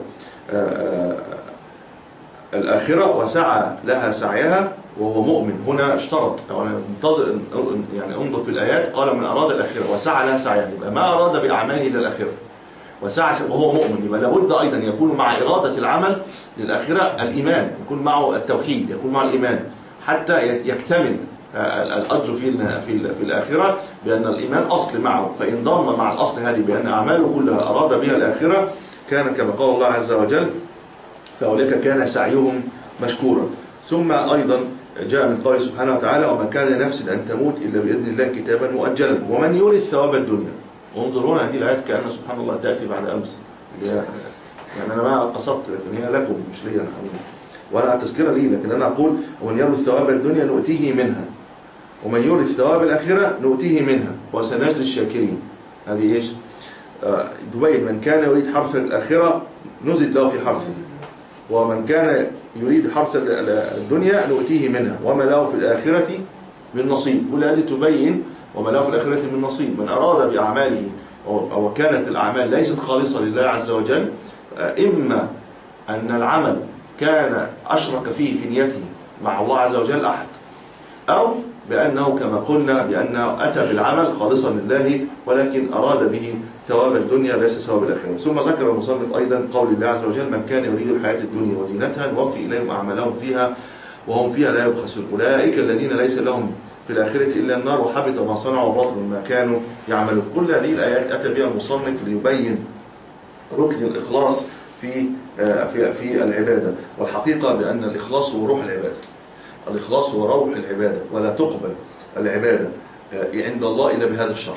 [SPEAKER 2] الآخرة وسعى لها سعيها وهو مؤمن. هنا اشترط، انتظر يعني انظر في الآيات، قال من أراد الآخرة وسعى لها سعيها، يبقى ما أراد بأعماله إلى الآخرة وسعى وهو مؤمن، يبقى لابد أيضا يكون مع إرادة العمل للآخرة الإيمان، يكون معه التوحيد، يكون معه الإيمان حتى يكتمل الأجر في في في الآخرة، بأن الإيمان أصل معه، فإن ضم مع الأصل هذه بأن أعماله كلها أراد بها الآخرة كان كما قال الله عز وجل: فأولئك كان سعيهم مشكورا. ثم أيضا جاء من قوله سبحانه وتعالى: وما كان نفس أن تموت إلا بإذن الله كتابا مؤجلا ومن يريد ثواب الدنيا. انظرون هذه الآيات كأن سبحان الله تأتي بعد أمس، يعني أنا ما قصدت، لكن هي لكم مش لي أنا، وأنا تذكرة لي، لكن أنا أقول: ومن يريد ثواب الدنيا نؤتيه منها ومن يريد ثواب الآخرة نؤتيه منها وسنجزي الشاكرين. هذه إيش؟ آه تبين من كان يريد حرث الآخرة نزد له في حرثه، ومن كان يريد حرث الدنيا نؤتيه منها وما له في الآخرة من نصيب. كل هذه تبين وما له في الآخرة من نصيب. من أراد بأعماله أو كانت الأعمال ليست خالصة لله عز وجل، إما أن العمل كان أشرك فيه في نيته مع الله عز وجل أحد، أو بأنه كما قلنا بأنه أتى بالعمل خالصا لله ولكن أراد به ثواب الدنيا ليس ثواب الآخرة. ثم ذكر المصنف أيضا قول الله عز وجل: من كان يريد الحياة الدنيا وزينتها نوفي إليهم أعمالهم فيها وهم فيها لا يبخسون أولئك الذين ليس لهم في الآخرة إلا النار وحبط ما صنعوا وباطل ما كانوا يعملون. كل هذه الآيات أتى بها المصنف ليبين ركن الإخلاص في في في العبادة. والحقيقة بأن الإخلاص هو روح العبادة. الإخلاص هو روح العبادة، ولا تقبل العبادة عند الله إلا بهذا الشرط.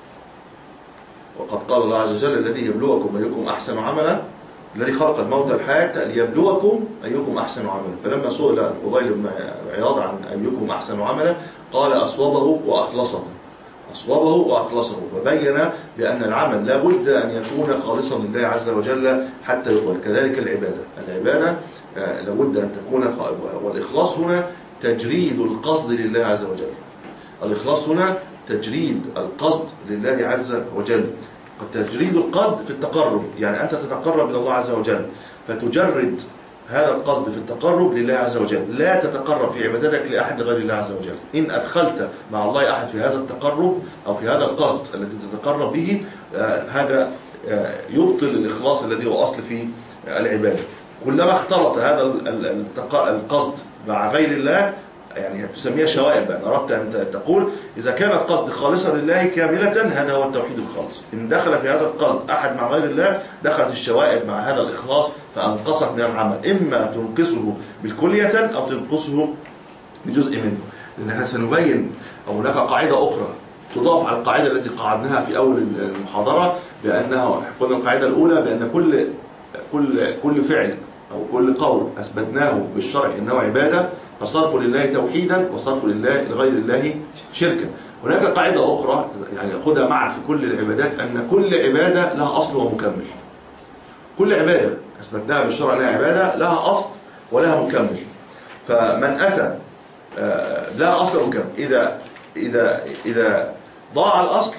[SPEAKER 2] وقد قال الله عز وجل: الذي يبلوكم أيكم أحسن عملا، الذي خلق الموت والحياة ليبلوكم أيكم أحسن عملا. فلما سئل الفضيل بن عياض عن أيكم أحسن عملا قال: أصوبه وأخلصه، أصوبه وأخلصه، وبين بأن العمل لا بد أن يكون خالصا لله عز وجل حتى يقبل. كذلك العبادة، العبادة لابد أن تكون، والإخلاص هنا تجريد القصد لله عز وجل. الإخلاص هنا تجريد القصد لله عز وجل. تجريد القصد في التقرب، يعني أنت تتقرب إلى الله عز وجل فتجرد هذا القصد في التقرب لله عز وجل، لا تتقرب في عبادتك لأحد غير الله عز وجل. إن أدخلت مع الله أحد في هذا التقرب أو في هذا القصد الذي تتقرب به، آه هذا آه يبطل الإخلاص الذي هو أصل في العبادة. كلما اختلط هذا القصد مع غير الله، يعني تسميها شوائب. أن أردت أن تقول إذا كان القصد خالصا لله كاملة هذا هو التوحيد الخالص. إن دخل في هذا القصد أحد مع غير الله دخلت الشوائب مع هذا الإخلاص فأنقصت من العمل، إما تنقصه بالكلية أو تنقصه بجزء منه. لأننا سنبين أو هناك قاعدة أخرى تضاف على القاعدة التي قعدناها في أول المحاضرة، بأنها قلنا القاعدة الأولى بأن كل كل كل فعل أو كل قول أثبتناه بالشرع إنه عبادة فصرف لله توحيدا وصرف لله لغير الله شركا. هناك قاعدة أخرى يعني خذها معا في كل العبادات، أن كل عبادة لها أصل ومكمل. كل عبادة أثبتناها بالشرع لها عبادة لها أصل ولها مكمل. فمن أتى لها أصل ومكمل، إذا إذا إذا ضاع الأصل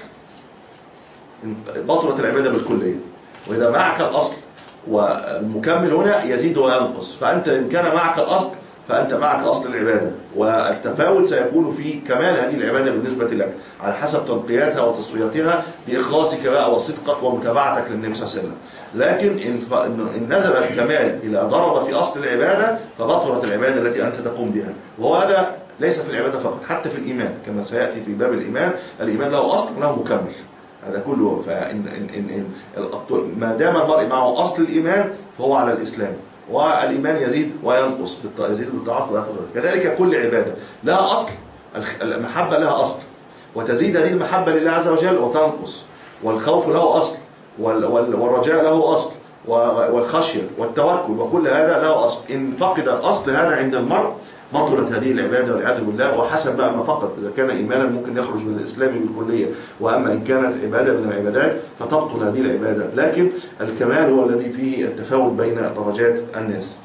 [SPEAKER 2] بطلت العبادة بالكلية، وإذا معك الأصل والمكمل هنا يزيد وينقص. فأنت إن كان معك الأصل فأنت معك أصل العبادة، والتفاوت سيكون في كمال هذه العبادة بالنسبة لك على حسب تنقياتها وتصفيتها بإخلاصك بقى وصدقك ومتابعتك للنبي صلى الله عليه وسلم. لكن إن نزل الكمال إلى ضرب في أصل العبادة فبطلت العبادة التي أنت تقوم بها. وهذا ليس في العبادة فقط، حتى في الإيمان كما سيأتي في باب الإيمان. الإيمان له أصل وله مكمل، هذا كله. فإن إن إن إن ما دام المرء معه أصل الإيمان فهو على الإسلام، والإيمان يزيد وينقص، يزيد بالطاعات وينقص. كذلك كل عبادة لها أصل، المحبة لها أصل وتزيد هذه المحبة لله عز وجل وتنقص، والخوف له أصل والرجاء له أصل والخشية والتوكل، وكل هذا له أصل. إن فقد الأصل هذا عند المرء بطلت هذه العبادة والعياذ بالله، وحسب بقى ما فقد. إذا كان إيمانا ممكن يخرج من الإسلام بالكلية، وأما إن كانت عبادة من العبادات فتبطل هذه العبادة. لكن الكمال هو الذي فيه التفاوت بين درجات الناس.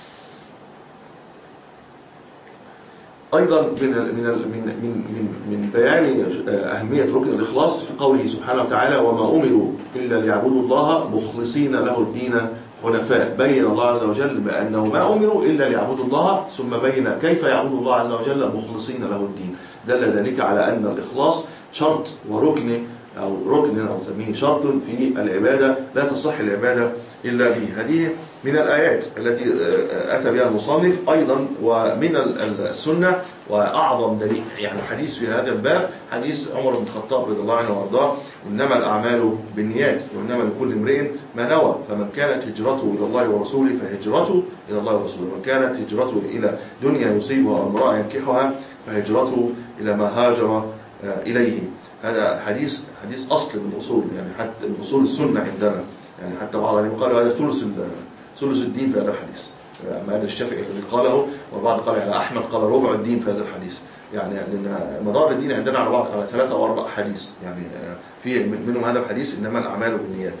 [SPEAKER 2] أيضا من من من من من بيان أهمية ركن الإخلاص في قوله سبحانه وتعالى: وما أمروا إلا ليعبدوا الله مخلصين له الدين حنفاء. بين الله عز وجل بأنه ما أمروا إلا ليعبدوا الله، ثم بين كيف يعبدوا الله عز وجل مخلصين له الدين. دل ذلك على أن الإخلاص شرط وركن أو ركن أو نسميه شرط في العبادة، لا تصح العبادة إلا به. هذه من الآيات التي أتى بها المصنف. أيضا ومن السنة وأعظم دليل يعني حديث في هذا الباب حديث عمر بن الخطاب رضي الله عنه وارضاه: إنما الأعمال بالنيات وإنما لكل امرئ ما نوى، فمن كانت هجرته إلى الله ورسوله فهجرته إلى الله ورسوله، ومن كانت هجرته إلى دنيا يصيبها أو امرأة ينكحها فهجرته إلى ما هاجر إليه. هذا حديث حديث أصل من أصول يعني حتى من أصول السنة عندنا، يعني حتى بعض العلماء قالوا هذا ثلث ثلث الدين في هذا الحديث. أما هذا الشافعي الذي قاله، والبعض قال على أحمد قال ربع الدين في هذا الحديث. يعني لأن مدار الدين عندنا على بعض على ثلاثة أو أربع حديث، يعني في منهم هذا الحديث إنما الأعمال بالنيات.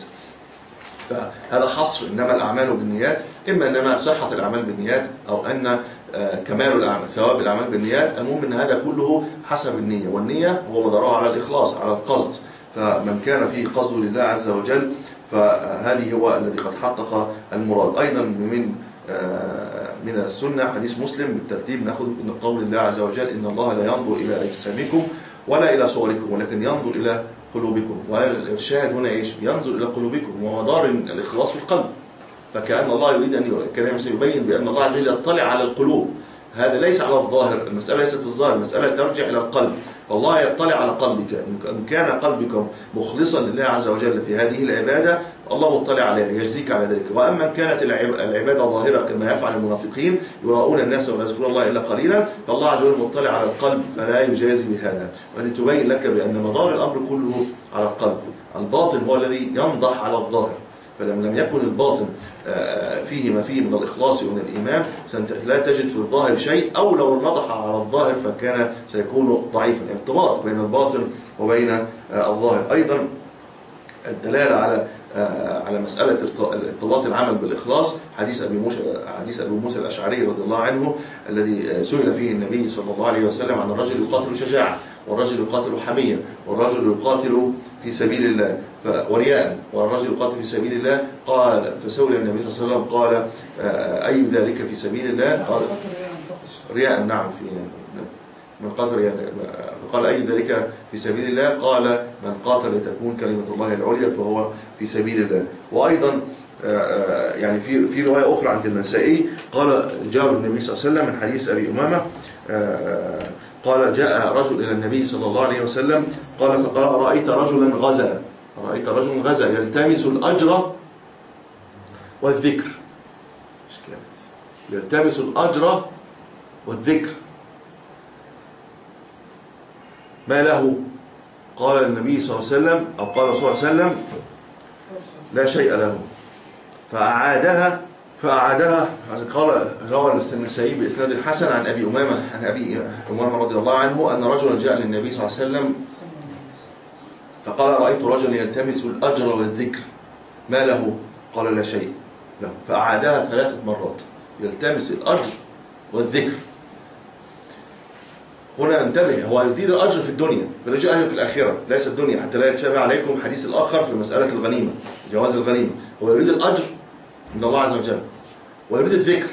[SPEAKER 2] فهذا حصر إنما الأعمال بالنيات، إما إنما صحة الأعمال بالنيات أو أن كمال الأعمال ثواب الأعمال بالنيات. المهم أن هذا كله حسب النية، والنية هو مداره على الإخلاص على القصد. فمن كان فيه قصد لله عز وجل فهذه هو الذي قد حقق المراد. أيضا من من السنة حديث مسلم بالترتيب نأخذ من قول الله عز وجل: إن الله لا ينظر إلى أجسامكم ولا إلى صوركم ولكن ينظر إلى قلوبكم. والشاهد هنا إيش؟ ينظر إلى قلوبكم، ومدار الإخلاص في القلب. فكأن الله يريد أن كان يبين بأن الله عز وجل يطلع على القلوب. هذا ليس على الظاهر، المسألة ليست في الظاهر، المسألة ترجع إلى القلب. فالله يطلع على قلبك، إن كان قلبك مخلصا لله عز وجل في هذه العبادة الله مطلع عليها يجزيك على ذلك. وأما إن كانت العبادة ظاهرة كما يفعل المنافقين يراؤون الناس ولا يذكرون الله إلا قليلا، فالله عز وجل مطلع على القلب فلا يجازي بهذا. وهذه تبين لك بأن مدار الأمر كله على القلب. الباطن هو الذي ينضح على الظاهر، فلم لم يكن الباطن فيه ما فيه من الإخلاص ومن الإيمان لا تجد في الظاهر شيء، أو لو نضح على الظاهر فكان سيكون ضعيفا. ارتباط بين الباطن وبين الظاهر. أيضا الدلالة على على مسألة ارتباط العمل بالإخلاص حديث أبي موسى حديث أبي موسى الأشعري رضي الله عنه الذي سئل فيه النبي صلى الله عليه وسلم عن الرجل يقاتل شجاعة، والرجل يقاتل حمية، والرجل يقاتل في سبيل الله ورياء، والرجل يقاتل في سبيل الله. قال فسئل النبي صلى الله عليه وسلم قال أي ذلك في سبيل الله؟ قال رياء. نعم، في من قاتل يعني فقال أي ذلك في سبيل الله؟ قال من قاتل لتكون كلمة الله العليا فهو في سبيل الله. وأيضا يعني في في رواية أخرى عند النسائي قال جاء النبي صلى الله عليه وسلم من حديث أبي أمامة قال جاء رجل إلى النبي صلى الله عليه وسلم قال فقال رأيت رجلا غزا رأيت رجلا غزا يلتمس الأجر والذكر يلتمس الأجر والذكر ما له؟ قال النبي صلى الله عليه وسلم أو قال رسول الله صلى الله عليه وسلم لا شيء له. فأعادها فأعادها قال روى النسائي بإسناد الحسن عن أبي أمامة عن أبي أمامة رضي الله عنه أن رجلا جاء للنبي صلى الله عليه وسلم فقال رأيت رجلا يلتمس الأجر والذكر ما له؟ قال لا شيء له. فأعادها ثلاثة مرات يلتمس الأجر والذكر. هنا انتبه، هو يريد الأجر في الدنيا برجاء في الآخرة ليس الدنيا، حتى لا يتشابه عليكم حديث الآخر في مسألة الغنيمة جواز الغنيمة. هو يريد الأجر من الله عز وجل ويريد الذكر.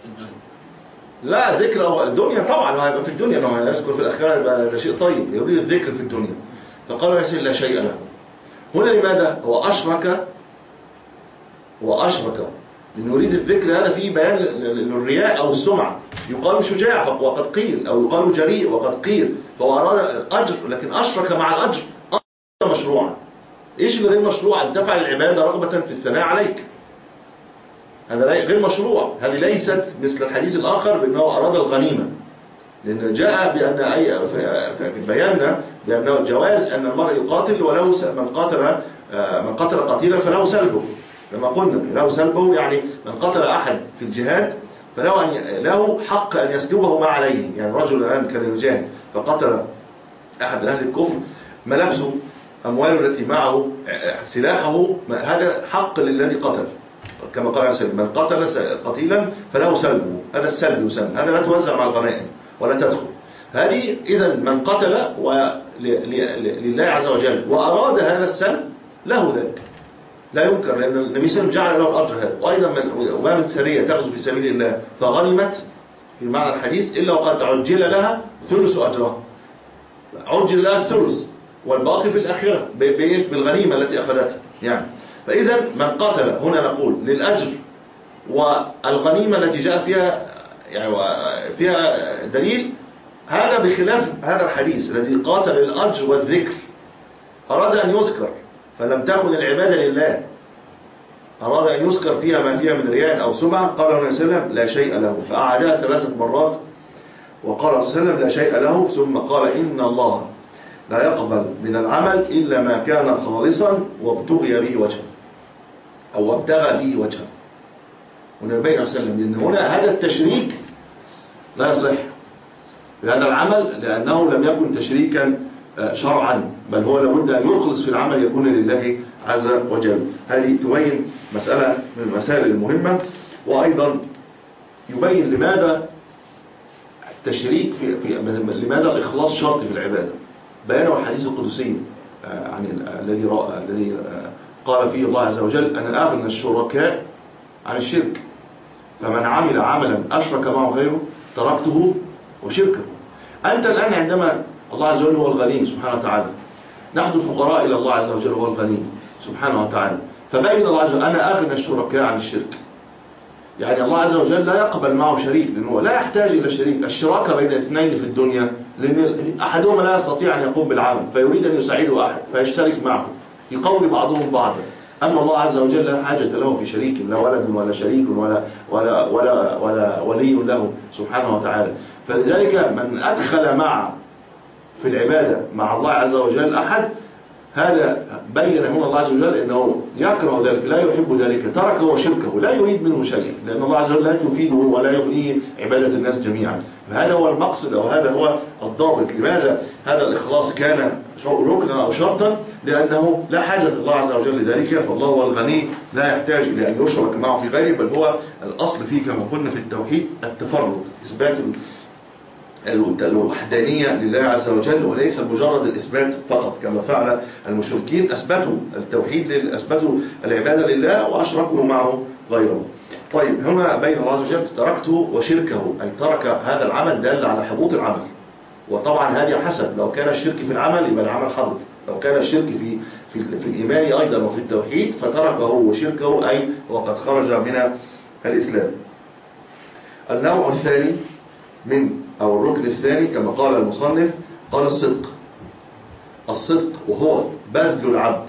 [SPEAKER 2] لا ذكر الدنيا طبعا هيبقى في الدنيا، انه يذكر في الآخرة يبقى ده شيء طيب. يريد الذكر في الدنيا فقال يسير لا شيء له. هنا لماذا؟ هو أشرك هو أشرك لأنه يريد الذكر. هذا فيه بيان للرياء أو السمعة. يقال شجاع وقد قيل، أو يقال جريء وقد قيل. فهو أراد الأجر لكن أشرك مع الأجر مشروعا. إيش اللي غير مشروع؟ أن تفعل العبادة رغبة في الثناء عليك، هذا غير مشروع. هذه ليست مثل الحديث الآخر بأنه أراد الغنيمة، لأن جاء بأن أي بياننا بأنه الجواز أن المرء يقاتل ولو من قاتل من قتل قتيلا فله سلبه. كما قلنا له سلبه، يعني من قتل أحد في الجهاد فله أن له حق أن يسلبه ما عليه. يعني رجل الآن كان يجاهد فقتل أحد من أهل الكفر، ملابسه أمواله التي معه سلاحه، هذا حق للذي قتل، كما قال عليه السلام من قتل قتيلا فله سلبه، هذا السلب يسمى، هذا لا توزع مع الغنائم ولا تدخل. هذه إذا من قتل لله عز وجل وأراد هذا السلب له ذلك لا ينكر، لأن النبي صلى الله عليه وسلم جعل له الأجر هذا. وأيضا وما من سرية تغزو في سبيل الله فغنمت في معنى الحديث إلا وقد عجل لها ثلث أجرها، عجل لها الثلث والباقي في الآخرة بالغنيمة التي أخذتها. يعني فإذا من قتل هنا نقول للأجر والغنيمة التي جاء فيها يعني فيها دليل، هذا بخلاف هذا الحديث الذي قاتل الأجر والذكر، أراد أن يذكر فلم تكن العبادة لله، أراد أن يذكر فيها ما فيها من رياء أو سمعة، قال النبي صلى الله عليه وسلم لا شيء له، فأعادها ثلاثة مرات وقال صلى الله عليه وسلم لا شيء له، ثم قال إن الله لا يقبل من العمل إلا ما كان خالصا وابتغي به وجهه أو ابتغى به وجهه. والنبي صلى الله عليه وسلم لأن هنا هذا التشريك لا يصح في هذا العمل، لأنه لم يكن تشريكا شرعا، بل هو لابد أن يخلص في العمل يكون لله عز وجل. هذه تبين مسألة من المسائل المهمة، وأيضا يبين لماذا التشريك في, في لماذا الإخلاص شرط في العبادة. بيانه الحديث القدسي عن الذي الذي قال فيه الله عز وجل أنا أغنى الشركاء عن الشرك، فمن عمل عملا أشرك معه غيره تركته وشركه. أنت الآن عندما الله عز وجل هو الغني سبحانه وتعالى، نحن الفقراء إلى الله عز وجل هو الغني سبحانه وتعالى، فبين الله عز وجل أنا أغنى الشركاء عن الشرك، يعني الله عز وجل لا يقبل معه شريك، لأنه لا يحتاج إلى شريك. الشراكة بين اثنين في الدنيا لأن أحدهما لا يستطيع أن يقوم بالعمل فيريد أن يساعده أحد فيشترك معه يقوي بعضهم بعضا. أما الله عز وجل لا حاجة له في شريك، لا ولد ولا شريك ولا ولا ولا ولا ولي له سبحانه وتعالى. فلذلك من أدخل مع في العبادة مع الله عز وجل أحد، هذا بين هنا الله عز وجل أنه يكره ذلك، لا يحب ذلك، تركه وشركه، لا يريد منه شيء، لأن الله عز وجل لا تفيده ولا يغنيه عبادة الناس جميعا. فهذا هو المقصد أو هذا هو الضابط. لماذا هذا الإخلاص كان ركنا أو شرطا؟ لأنه لا حاجة الله عز وجل لذلك، فالله هو الغني لا يحتاج إلى أن يشرك معه في غيره، بل هو الأصل فيه كما قلنا في التوحيد التفرد، إثبات الوحدانية لله عز وجل، وليس مجرد الإثبات فقط كما فعل المشركين، أثبتوا التوحيد، أثبتوا العبادة لله وأشركوا معه غيره. طيب هنا بين الله عز وجل تركته وشركه، أي ترك هذا العمل دل على حبوط العمل، وطبعا هذه حسب، لو كان الشرك في العمل يبقى العمل حبط، لو كان الشرك في في, في الإيمان أيضا وفي التوحيد فتركه وشركه أي وقد خرج من الإسلام. النوع الثاني من أو الركن الثاني كما قال المصنف قال الصدق. الصدق وهو بذل العبد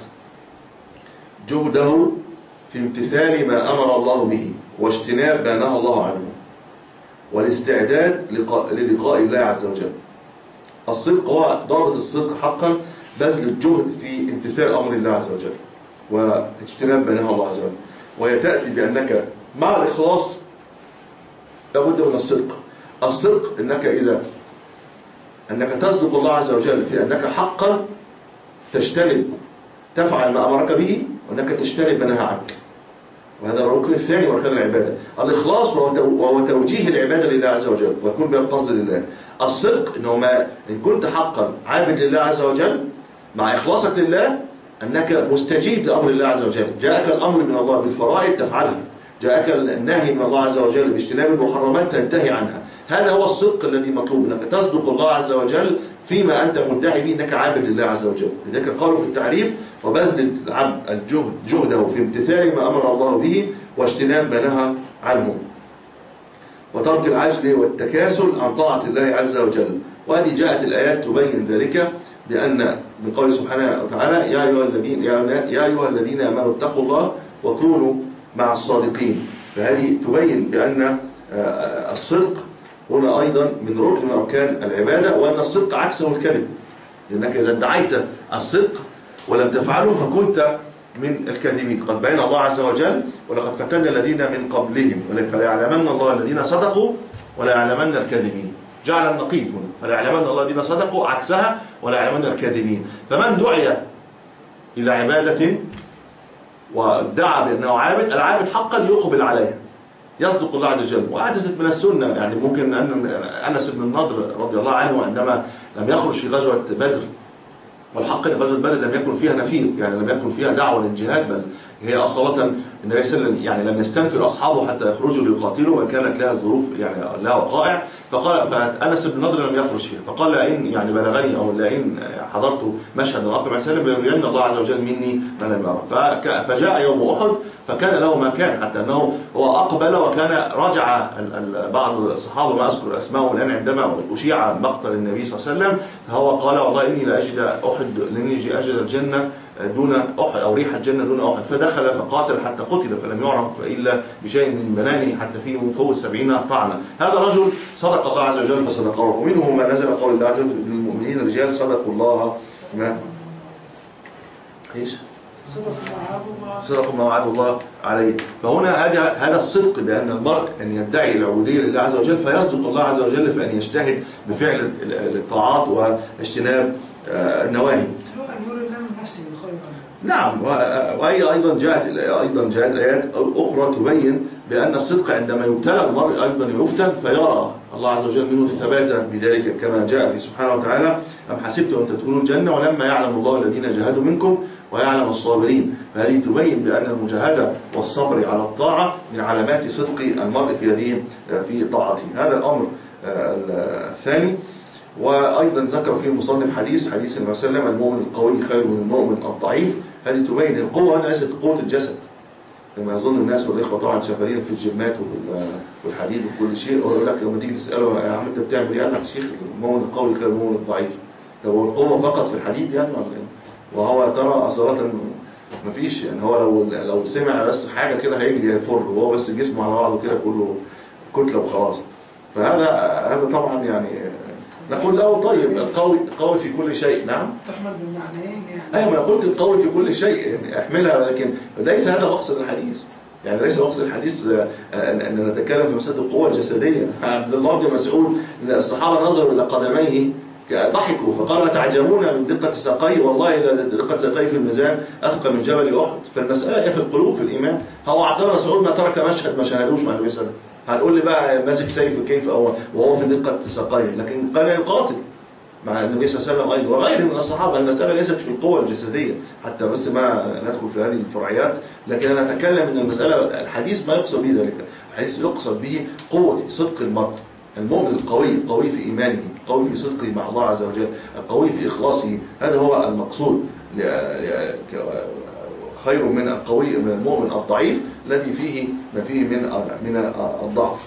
[SPEAKER 2] جهده في امتثال ما أمر الله به واجتناب ما نهى الله عنه والاستعداد للقاء الله عز وجل. الصدق هو ضابط الصدق حقا بذل الجهد في امتثال أمر الله عز وجل واجتناب ما نهى الله عز وجل. وهي تأتي بأنك مع الإخلاص لابد من الصدق. الصدق انك اذا انك تصدق الله عز وجل في انك حقا تجتنب تفعل ما امرك به، وانك تجتنب ما نهى عنك، وهذا الركن الثاني واركان العباده. الاخلاص وهو توجيه العباده لله عز وجل ويكون بها القصد لله. الصدق انه ما ان كنت حقا عابد لله عز وجل مع اخلاصك لله انك مستجيب لامر الله عز وجل، جاءك الامر من الله بالفرائض تفعلها، جاءك النهي من الله عز وجل باجتناب المحرمات تنتهي عنها. هذا هو الصدق الذي مطلوب، انك تصدق الله عز وجل فيما انت مدعي به انك عابد لله عز وجل. لذلك قالوا في التعريف وبذل العبد الجهد جهده في امتثال ما امر الله به واجتناب ما نهى عنه، وترك العجل والتكاسل عن طاعه الله عز وجل. وهذه جاءت الايات تبين ذلك، بان من قوله سبحانه وتعالى يا ايها الذين يا ايها الذين امنوا اتقوا الله وكونوا مع الصادقين. فهذه تبين بان الصدق هنا أيضا من ركن من أركان العبادة، وأن الصدق عكسه الكذب، لأنك إذا ادعيت الصدق ولم تفعله فكنت من الكاذبين. قد بين الله عز وجل ولقد فتنا الذين من قبلهم فليعلمن الله الذين صدقوا وليعلمن الكاذبين. جعل النقيض هنا فليعلمن الله الذين صدقوا عكسها وليعلمن الكاذبين. فمن دعي إلى عبادة وادعى بأنه عابد، العابد حقا يقبل عليها يصدق الله عز وجل. وحدثت من السنة، يعني ممكن أن أنس بن النضر رضي الله عنه عندما لم يخرج في غزوة بدر، والحق ان غزوه بدر لم يكن فيها نفير، يعني لم يكن فيها دعوه للجهاد، بل هي اصاله النبي صلى الله عليه وسلم يعني لم يستنفر اصحابه حتى يخرجوا ليقاتلوا، وكانت لها ظروف يعني لها وقائع. فقال فانس بن النضر لم يخرج فيها، فقال لئن يعني بلغني او لئن حضرت مشهد الاخر عليه وسلم ليرين الله عز وجل مني ما لم يرى. فجاء يوم احد فكان له ما كان، حتى انه هو اقبل وكان رجع بعض الصحابه ما اذكر اسمائهم الان عندما اشيع مقتل النبي صلى الله عليه وسلم، فهو قال والله اني لا اجد احد لاني اجد الجنه دون احد او ريح الجنه دون احد، فدخل فقاتل حتى قتل فلم يعرف الا بشيء من بنانه حتى فيه من فوق السبعين طعنه. هذا رجل صدق الله عز وجل فصدقه. ومنهم ما نزل قول الله عز وجل للمؤمنين رجال صدقوا الله ما ايش؟ صدقوا ما وعد الله عليه. فهنا هذا هذا الصدق بأن المرء أن يدعي العبودية لله عز وجل فيصدق الله عز وجل في أن يجتهد بفعل الطاعات واجتناب النواهي. نعم. وهي أيضا جاءت أيضا جاءت آيات أخرى تبين بأن الصدق عندما يبتلى المرء أيضا يفتن فيرى الله عز وجل منه الثبات بذلك، كما جاء في سبحانه وتعالى أم حسبتم أن تدخلوا الجنة ولما يعلم الله الذين جاهدوا منكم ويعلم الصابرين. فهذه تبين بأن المجاهدة والصبر على الطاعة من علامات صدق المرء في هذه في طاعته. هذا الأمر الثاني. وأيضا ذكر فيه المصنف حديث حديث النبي صلى الله عليه وسلم المؤمن القوي خير من المؤمن الضعيف. هذه تبين القوة هنا ليست قوة الجسد كما يظن الناس، والإخوة طبعا شغالين في الجيمات والحديد وكل شيء، يقول لك لما تيجي تسأله يا عم أنت بتعمل إيه؟ قال لك شيخ المؤمن القوي خير من المؤمن الضعيف. طب هو القوة فقط في الحديد يعني ولا إيه؟ وهو ترى أصالة مفيش، يعني هو لو لو سمع بس حاجة كده هيجري هيفر، وهو بس جسمه على بعضه كده كله كتلة وخلاص. فهذا هذا طبعا يعني نقول له طيب القوي قوي في كل شيء. نعم
[SPEAKER 5] تحمل بالمعنيين يعني.
[SPEAKER 2] ايوه انا قلت القوي في كل شيء يعني احملها، لكن ليس هذا مقصد الحديث. يعني ليس مقصد الحديث ان نتكلم في مسألة القوة الجسدية. عبد الله بن مسعود ان الصحابة نظروا الى قدميه ضحكوا فقالوا تعجبون من دقة ساقيه، والله دقة ساقيه في الميزان أثقل من جبل أحد. فالمسألة في القلوب في الإيمان. هو عبد الله بن مسعود ما ترك مشهد ما شاهدوش مع النبي صلى الله عليه وسلم. هتقول لي بقى ماسك سيف كيف أو وهو في دقة ساقيه، لكن كان يقاتل مع النبي صلى الله عليه وسلم أيضا وغيره من الصحابة. المسألة ليست في القوة الجسدية حتى بس ما ندخل في هذه الفرعيات، لكن أنا أتكلم من المسألة الحديث ما يقصد به ذلك. الحديث يقصد به قوة صدق المرء. المؤمن القوي القوي في إيمانه، القوي في صدقه مع الله عز وجل، القوي في إخلاصه. هذا هو المقصود. خير من القوي من المؤمن الضعيف الذي فيه ما فيه من من الضعف.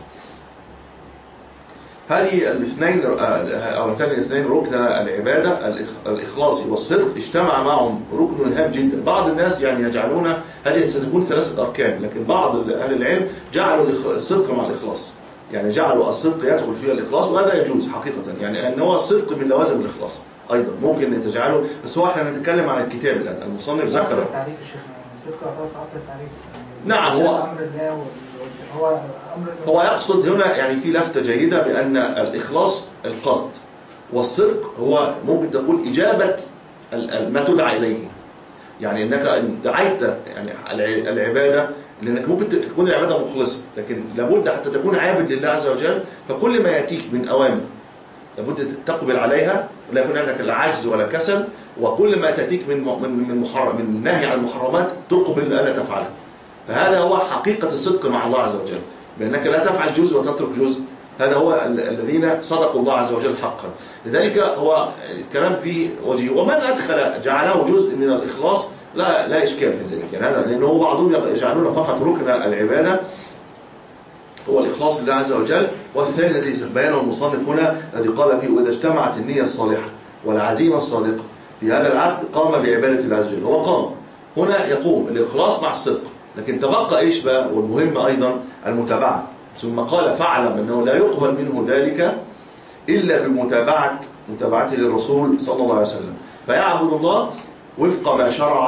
[SPEAKER 2] هذه الاثنين أو ثاني الاثنين ركن العبادة الإخلاص والصدق اجتمع معهم ركن هام جدا. بعض الناس يعني يجعلون هذه ستكون ثلاثة أركان، لكن بعض أهل العلم جعلوا الصدق مع الإخلاص، يعني جعلوا الصدق يدخل فيها الإخلاص، وهذا يجوز حقيقة. يعني أن هو الصدق من لوازم الإخلاص أيضا ممكن أن تجعله، بس هو احنا نتكلم عن الكتاب الآن. المصنف ذكر
[SPEAKER 4] أصل التعريف يا شيخ، الصدق يعتبر في أصل التعريف.
[SPEAKER 2] نعم هو
[SPEAKER 4] أمر الله هو أمر
[SPEAKER 2] هو يقصد هنا يعني في لفتة جيدة بأن الإخلاص القصد، والصدق هو ممكن تقول إجابة ما تدعى إليه. يعني أنك دعيت يعني العبادة، لأنك ممكن تكون العبادة مخلصة، لكن لابد حتى تكون عابد لله عز وجل، فكل ما يأتيك من أوامر لابد تقبل عليها ولا يكون عندك لا عجز ولا كسل، وكل ما تأتيك من من محرم من نهي عن المحرمات تقبل ألا تفعلها. فهذا هو حقيقة الصدق مع الله عز وجل، بأنك لا تفعل جزء وتترك جزء. هذا هو الذين صدقوا الله عز وجل حقا. لذلك هو الكلام فيه وجيه، ومن أدخل جعله جزء من الإخلاص لا لا إشكال في ذلك. يعني هذا لأنه بعضهم يجعلون فقط ركن العبادة هو الإخلاص لله عز وجل، والثاني الذي بيانه المصنف هنا الذي قال فيه وإذا اجتمعت النية الصالحة والعزيمة الصادقة في هذا العبد قام بعبادة الله عز وجل. هو قام هنا يقوم الإخلاص مع الصدق، لكن تبقى إيش بقى؟ والمهم أيضا المتابعة. ثم قال فاعلم أنه لا يقبل منه ذلك إلا بمتابعة متابعته للرسول صلى الله عليه وسلم، فيعبد الله وفق ما شرع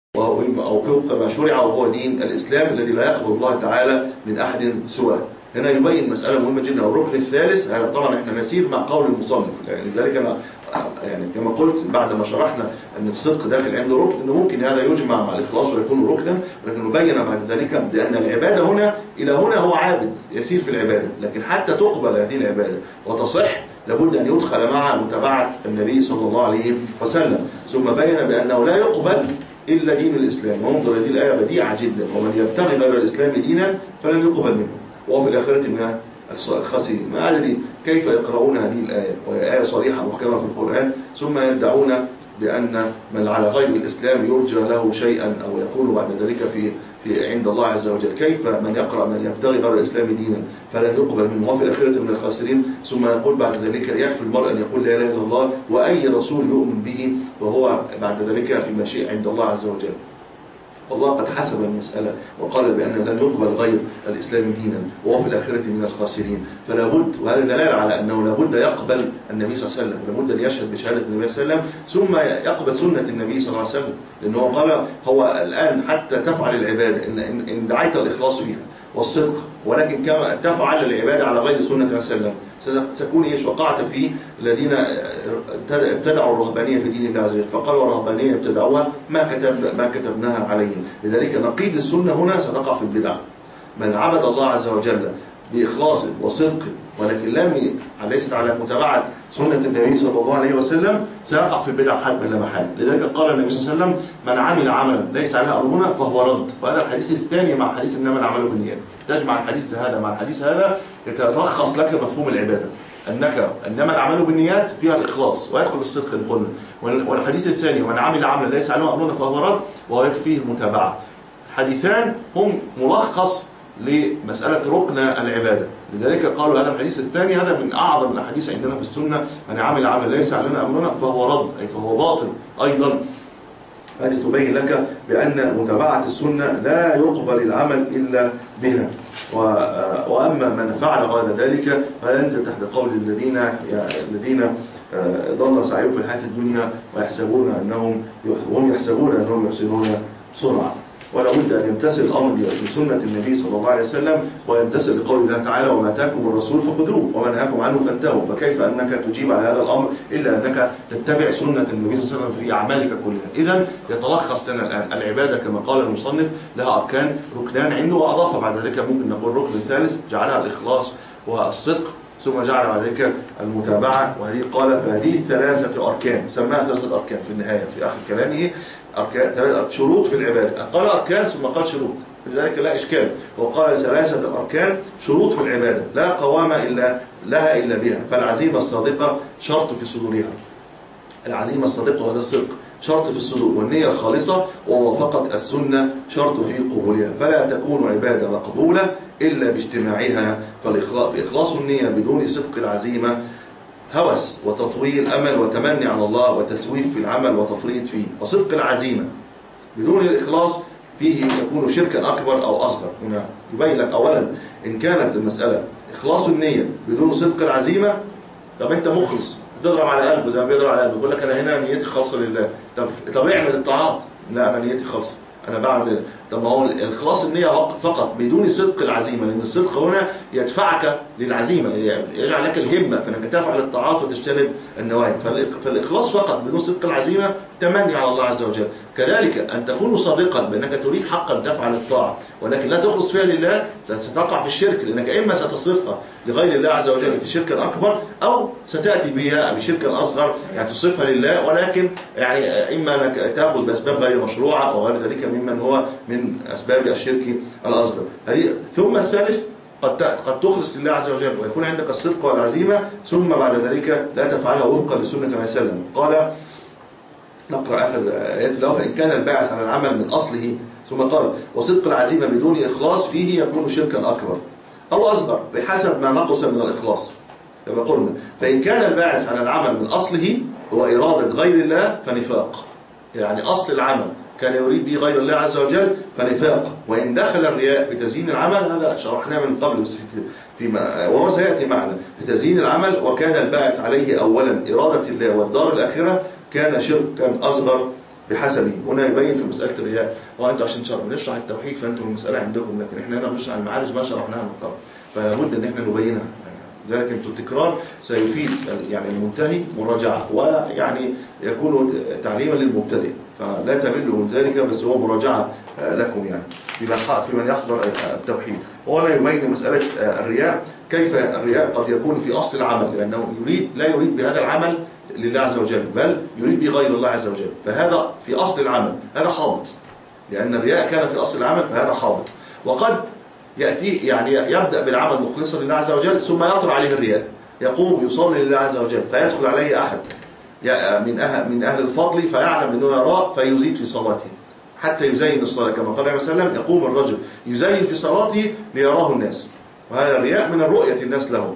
[SPEAKER 2] وهو أو فوق ما شرع وهو دين الإسلام الذي لا يقبل الله تعالى من أحد سواه. هنا يبين مسألة مهمة جدا. الركن الثالث هذا طبعا احنا نسير مع قول المصنف، يعني لذلك أنا يعني كما قلت بعد ما شرحنا أن الصدق داخل عنده ركن، أنه ممكن هذا يجمع مع الإخلاص ويكون ركنا، ولكن نبين بعد ذلك بأن العبادة هنا إلى هنا هو عابد يسير في العبادة، لكن حتى تقبل هذه العبادة وتصح لابد أن يدخل مع متابعة النبي صلى الله عليه وسلم. ثم بين بأنه لا يقبل إلا دين الإسلام. وانظر هذه الآية بديعة جدا: ومن يبتغي غير الإسلام دينا فلن يقبل منه وهو في الآخرة من الخاسرين. ما أدري كيف يقرؤون هذه الآية وهي آية صريحة محكمة في القرآن، ثم يدعون بأن من على غير الإسلام يرجى له شيئا أو يكون بعد ذلك في في عند الله عز وجل. كيف من يقرأ من يبتغي غير الإسلام دينا فلن يقبل منه وفي الآخرة من الخاسرين؟ ثم يقول بعد ذلك يكفي المرء أن يقول لا إله إلا الله وأي رسول يؤمن به وهو بعد ذلك في مشيئة عند الله عز وجل. والله قد حسب المسألة وقال بأن لن يقبل غير الإسلام دينا وهو في الآخرة من الخاسرين. فلا بد، وهذا دلالة على أنه لا بد يقبل النبي صلى الله عليه وسلم، لا بد أن يشهد بشهادة النبي صلى الله عليه وسلم، ثم يقبل سنة النبي صلى الله عليه وسلم، لأنه قال هو الآن حتى تفعل العبادة إن, إن دعيت الإخلاص فيها والصدق، ولكن كما تفعل العبادة على غير سنة النبي صلى الله عليه وسلم ستكون ايش؟ وقعت في الذين ابتدعوا الرهبانيه في دين الله عز وجل، فقالوا الرهبانيه ابتدعوها ما كتب ما كتبناها عليهم. لذلك نقيض السنه هنا ستقع في البدع. من عبد الله عز وجل باخلاص وصدق ولكن لم ليست على متابعه سنه النبي صلى الله عليه وسلم سيقع في البدع حتما لا محاله. لذلك قال النبي صلى الله عليه وسلم: من عمل عملا ليس عليه امرنا فهو رد. وهذا الحديث الثاني مع حديث انما الاعمال بالنيات. تجمع الحديث هذا مع الحديث هذا يتلخص لك مفهوم العباده، انك انما الاعمال بالنيات فيها الاخلاص ويدخل الصدق اللي قلنا. والحديث الثاني: من عمل عملا ليس عليه امرنا فهو رد، وهو يكفيه المتابعه. الحديثان هم ملخص لمسألة ركن العبادة. لذلك قالوا هذا الحديث الثاني هذا من أعظم الأحاديث عندنا في السنة: من عمل عمل ليس علينا أمرنا فهو رد، أي فهو باطل أيضا. هذه تبين لك بأن متابعة السنة لا يقبل العمل إلا بها. وأما من فعل غير ذلك فينزل تحت قول الذين يعني الذين ضل سعيهم في الحياة الدنيا ويحسبون أنهم وهم يحسبون أنهم يحسنون صنعا. ولا بد أن يمتثل الأمر بسنة النبي صلى الله عليه وسلم ويمتثل لقول الله تعالى: وما آتاكم الرسول فخذوه وما نهاكم عنه فانتهوا. فكيف أنك تجيب على هذا الأمر إلا أنك تتبع سنة النبي صلى الله عليه وسلم في أعمالك كلها. إذن يتلخص لنا الآن العبادة كما قال المصنف لها أركان، ركنان عنده، وأضاف بعد ذلك ممكن نقول ركن الثالث جعلها الإخلاص والصدق، ثم جعل بعد ذلك المتابعة. وهذه قال فهذه ثلاثة أركان، سماها ثلاثة أركان في النهاية في آخر كلامه. أركان ثلاثة شروط في العبادة، قال أركان ثم قال شروط، لذلك لا إشكال. وقال ثلاثة أركان شروط في العبادة لا قوام إلا لها إلا بها. فالعزيمة الصادقة شرط في صدورها، العزيمة الصادقة وهذا الصدق شرط في الصدور، والنية الخالصة وموافقة السنة شرط في قبولها. فلا تكون عبادة مقبولة إلا باجتماعها. فإخلاص النية بدون صدق العزيمة هوس وتطويل أمل وتمني على الله وتسويف في العمل وتفريط فيه. وصدق العزيمة بدون الإخلاص فيه يكون شركا أكبر أو أصغر. هنا يبين لك أولا إن كانت المسألة إخلاص النية بدون صدق العزيمة، طب أنت مخلص تضرب على قلبه زي ما بيضرب على قلبه، يقول لك أنا هنا نيتي خالصة لله. طب طب اعمل الطاعات، لا أنا نيتي خالصة أنا بعمل. طب ما هو الإخلاص النية فقط بدون صدق العزيمة، لأن الصدق هنا يدفعك للعزيمة، يجعل لك الهمة في أنك تفعل الطاعات وتجتنب النواهي. فالإخلاص فقط بدون صدق العزيمة تمني على الله عز وجل. كذلك أن تكون صادقا بأنك تريد حقا تفعل الطاعة ولكن لا تخلص فيها لله، لا ستقع في الشرك، لأنك إما ستصرفها لغير الله عز وجل في شرك أكبر، أو ستأتي بها بشرك أصغر يعني تصرفها لله ولكن يعني إما أنك تأخذ بأسباب غير مشروعة أو غير ذلك ممن هو من أسباب الشرك الأصغر. ثم الثالث قد قد تخلص لله عز وجل ويكون عندك الصدق والعزيمة، ثم بعد ذلك لا تفعلها وفقا لسنة النبي صلى الله عليه وسلم. قال نقرأ آخر آيات له: فإن كان الباعث على العمل من أصله، ثم قال: وصدق العزيمة بدون إخلاص فيه يكون شركا أكبر أو أصغر بحسب ما نقص من الإخلاص. كما قلنا فإن كان الباعث على العمل من أصله هو إرادة غير الله فنفاق، يعني أصل العمل كان يريد به غير الله عز وجل فنفاق. وإن دخل الرياء بتزيين العمل، هذا شرحناه من قبل فيما وهو سيأتي معنا، بتزيين العمل وكان الباعث عليه أولا إرادة الله والدار الآخرة كان شركا أصغر بحسبه. هنا يبين في مسألة الرياء، هو أنتوا عشان نشرح التوحيد فأنتم المسألة عندكم، لكن إحنا هنا بنشرح المعارج ما شرحناها من قبل، فلا بد إن إحنا نبينها. ذلك أنتم التكرار سيفيد يعني المنتهي مراجعة، ويعني يكون تعليما للمبتدئ، فلا تملوا من ذلك، بس هو مراجعة لكم يعني في من يحضر التوحيد. وهنا يبين مسألة الرياء، كيف الرياء قد يكون في أصل العمل، لأنه يريد لا يريد بهذا العمل لله عز وجل، بل يريد بغير الله عز وجل، فهذا في أصل العمل هذا حابط، لأن الرياء كان في أصل العمل فهذا حابط. وقد يأتي يعني يبدأ بالعمل مخلصا لله عز وجل، ثم يطرأ عليه الرياء، يقوم يصلي لله عز وجل، فيدخل عليه أحد من أهل, من أهل الفضل فيعلم أنه يراه فيزيد في صلاته حتى يزين الصلاة، كما قال عليه وسلم يقوم الرجل يزين في صلاته ليراه الناس، وهذا الرياء من الرؤية الناس له.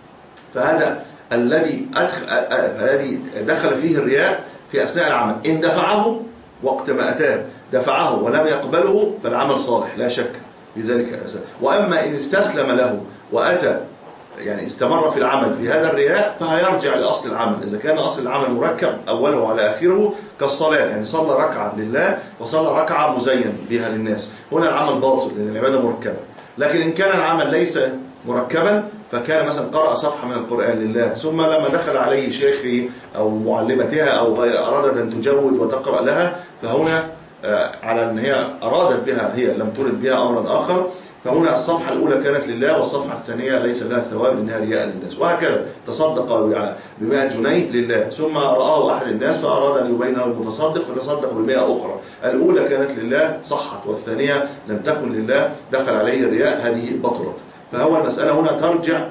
[SPEAKER 2] فهذا الذي أدخل الذي دخل فيه الرياء في أثناء العمل، إن دفعه وقت ما أتاه دفعه ولم يقبله فالعمل صالح لا شك لذلك الأساس. وأما إن استسلم له وأتى يعني استمر في العمل في هذا الرياء فهيرجع لأصل العمل. إذا كان أصل العمل مركب أوله على آخره كالصلاة، يعني صلى ركعة لله وصلى ركعة مزين بها للناس، هنا العمل باطل لأن العبادة مركبة. لكن إن كان العمل ليس مركبا، فكان مثلا قرأ صفحة من القرآن لله، ثم لما دخل عليه شيخه أو معلمتها أو غير أرادت أن تجود وتقرأ لها، فهنا على أن هي أرادت بها هي لم ترد بها أمرا آخر، فهنا الصفحة الأولى كانت لله والصفحة الثانية ليس لها ثواب لأنها رياء للناس. وهكذا تصدق بمئة جنيه لله، ثم رآه أحد الناس فأراد أن يبينه المتصدق فتصدق بمئة أخرى، الأولى كانت لله صحت والثانية لم تكن لله دخل عليه الرياء، هذه بطلت. فهو المسألة هنا ترجع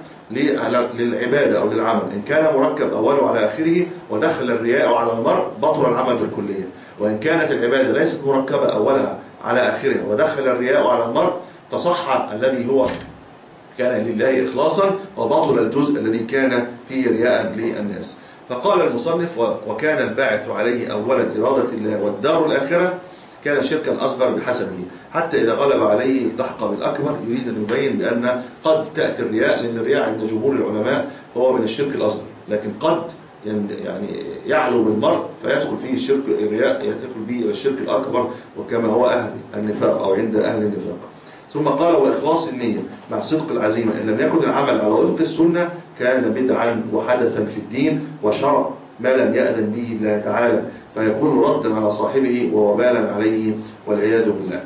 [SPEAKER 2] للعبادة أو للعمل، إن كان مركب أوله على آخره ودخل الرياء على المرء بطل العمل بالكلية، وإن كانت العبادة ليست مركبة أولها على آخرها ودخل الرياء على المرء فصح الذي هو كان لله إخلاصا وبطل الجزء الذي كان فيه رياء للناس. فقال المصنف وكان الباعث عليه أولا إرادة الله والدار الآخرة كان شركا أصغر بحسبه، حتى إذا غلب عليه التحق بالأكبر. يريد أن يبين بأن قد تأتي الرياء، لأن الرياء عند جمهور العلماء هو من الشرك الأصغر، لكن قد يعني يعلو بالمرء فيدخل فيه الشرك الرياء يدخل به إلى الشرك الأكبر، وكما هو أهل النفاق أو عند أهل النفاق. ثم قال وإخلاص النية مع صدق العزيمة، إن لم يكن العمل على وفق السنة كان بدعا وحدثا في الدين وشرع ما لم يأذن به الله تعالى، فيكون ردا على صاحبه ووبالا عليه والعياذ بالله.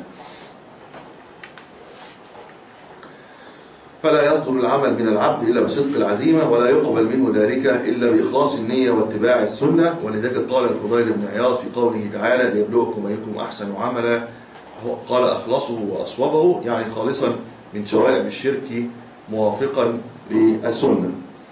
[SPEAKER 2] فلا يصدر العمل من العبد إلا بصدق العزيمة، ولا يقبل منه ذلك إلا بإخلاص النية واتباع السنة. ولذلك قال الفضيل بن عياض في قوله تعالى ليبلوكم أيكم أحسن عملا، قال أخلصه وأصوبه، يعني خالصا من شوائب الشرك موافقا للسنة.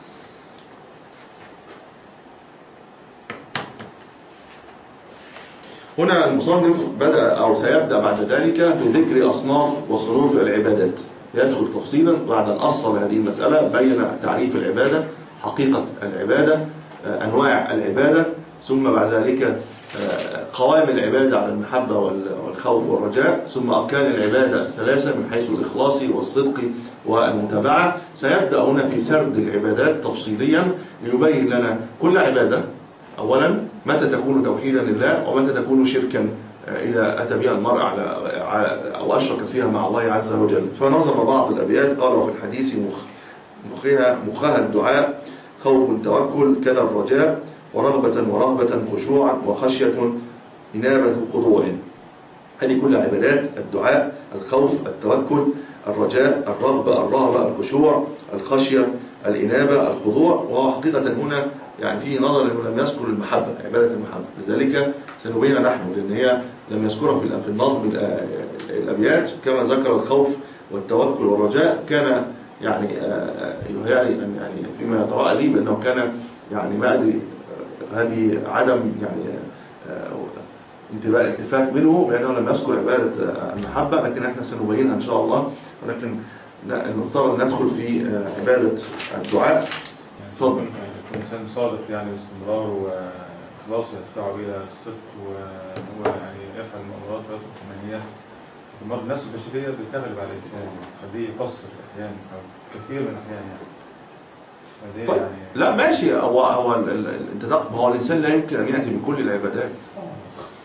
[SPEAKER 2] هنا المصنف بدأ أو سيبدأ بعد ذلك بذكر أصناف وصنوف العبادات، يدخل تفصيلا بعد أن أصل هذه المسألة، بين تعريف العبادة، حقيقة العبادة، أنواع العبادة، ثم بعد ذلك قوام العبادة على المحبة والخوف والرجاء، ثم أركان العبادة الثلاثة من حيث الإخلاص والصدق والمتابعة. سيبدأ هنا في سرد العبادات تفصيليا ليبين لنا كل عبادة أولا متى تكون توحيدا لله ومتى تكون شركا إذا أتى بها المرء على أو أشرك فيها مع الله عز وجل. فنظم بعض الأبيات قال وفي الحديث مخها مخها الدعاء خوف توكل كذا الرجاء ورغبة ورهبة خشوعا وخشية إنابة خضوع. هذه كل عبادات الدعاء، الخوف، التوكل، الرجاء، الرغبة، الرهبة، الخشوع، الخشية، الإنابة، الخضوع. وهو حقيقة هنا يعني فيه نظر أنه لم يذكر المحبة، عبادة المحبة، لذلك سنبين نحن لأن هي لم يذكرها في النظم الأبيات كما ذكر الخوف والتوكل والرجاء. كان يعني يعني فيما يتراءى لي بأنه كان يعني ما أدري هذه عدم يعني انتباه التفات منه بأنه لم يذكر عبادة المحبة، لكن احنا سنبينها إن شاء الله. ولكن المفترض ندخل في عبادة الدعاء.
[SPEAKER 3] تفضل. الإنسان صادق يعني باستمرار وإخلاص يدفعه إلى الصدق وهو يعني يفعل المأمورات ويترك المنهيات. المرض النفس البشرية بتغلب على الإنسان، فدي يقصر أحيانا أو كثير من الأحيان يعني.
[SPEAKER 2] طيب
[SPEAKER 3] يعني
[SPEAKER 2] لا ماشي، هو هو انت هو الإنسان لا يمكن أن يأتي بكل العبادات.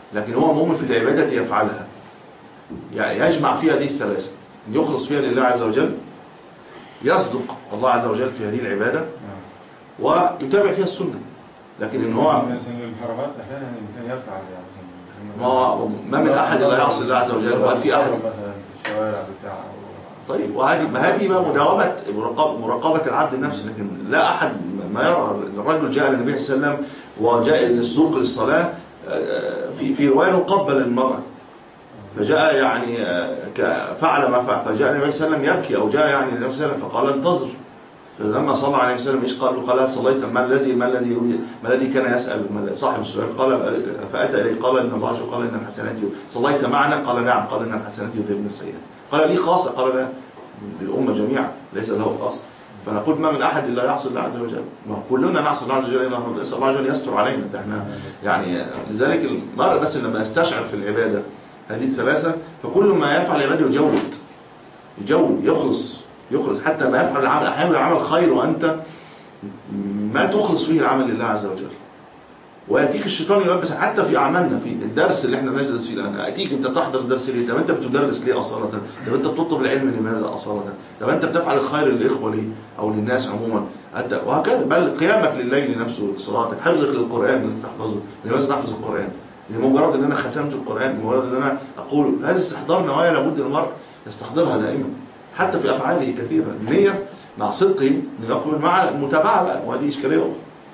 [SPEAKER 2] لكن هو مؤمن في العبادة يفعلها، يعني يجمع فيها هذه الثلاثة، يخلص فيها لله عز وجل، يصدق الله عز وجل في هذه العبادة، ويتابع فيها السنة. لكن إن هو
[SPEAKER 3] الحرمات أحيانا الإنسان يفعل يعني
[SPEAKER 2] ما ما من أحد لا يعصي الله عز وجل، وهل في أحد
[SPEAKER 3] مثلا في الشوارع بتاعه.
[SPEAKER 2] طيب وهذه ما هذه بقى مداومة مراقبة العبد النفس، لكن لا أحد ما يرى. الرجل جاء للنبي صلى الله عليه وسلم وجاء للسوق للصلاة، في في رواية قبل المرأة، فجاء يعني فعل ما فعل، فجاء النبي صلى الله عليه وسلم يبكي، أو جاء يعني النبي صلى الله عليه وسلم فقال انتظر. فلما صلى عليه وسلم ايش قال له؟ قال صليت، ما الذي ما الذي ما الذي كان يسأل صاحب السؤال؟ قال فأتى إليه قال إن الله قال إن الحسنات، صليت معنا؟ قال نعم. قال إن الحسنات يذهبن السيئات. قال لي خاصة؟ قال لا، للأمة جميعا ليس له خاصة. فنقول ما من أحد إلا يعصي الله عز وجل، ما كلنا نعصي الله عز وجل، إن الله عز وجل يستر علينا. ده احنا يعني لذلك المرء بس لما يستشعر في العبادة هذه الثلاثة، فكل ما يفعل عباده يجود يجود يخلص يخلص حتى ما يفعل العمل، أحيانا العمل خير وأنت ما تخلص فيه العمل لله عز وجل، ويأتيك الشيطان يلبس حتى في أعمالنا، في الدرس اللي احنا نجلس فيه الآن، أتيك أنت تحضر الدرس ليه؟ طب أنت بتدرس ليه أصالة؟ طب أنت بتطلب العلم لماذا أصالة؟ طب أنت بتفعل الخير للإخوة ليه؟ أو للناس عموما؟ أنت وهكذا، بل قيامك لليل نفسه، صلاتك، حفظك للقرآن اللي تحفظه، لماذا تحفظ القرآن؟ لمجرد أن أنا ختمت القرآن، لمجرد أن أنا أقول هذا استحضار نوايا لابد المرء يستحضرها دائما حتى في أفعاله كثيرا. النية مع صدقه يقبل مع المتابعة بقى، وهذه إشكالية أخرى.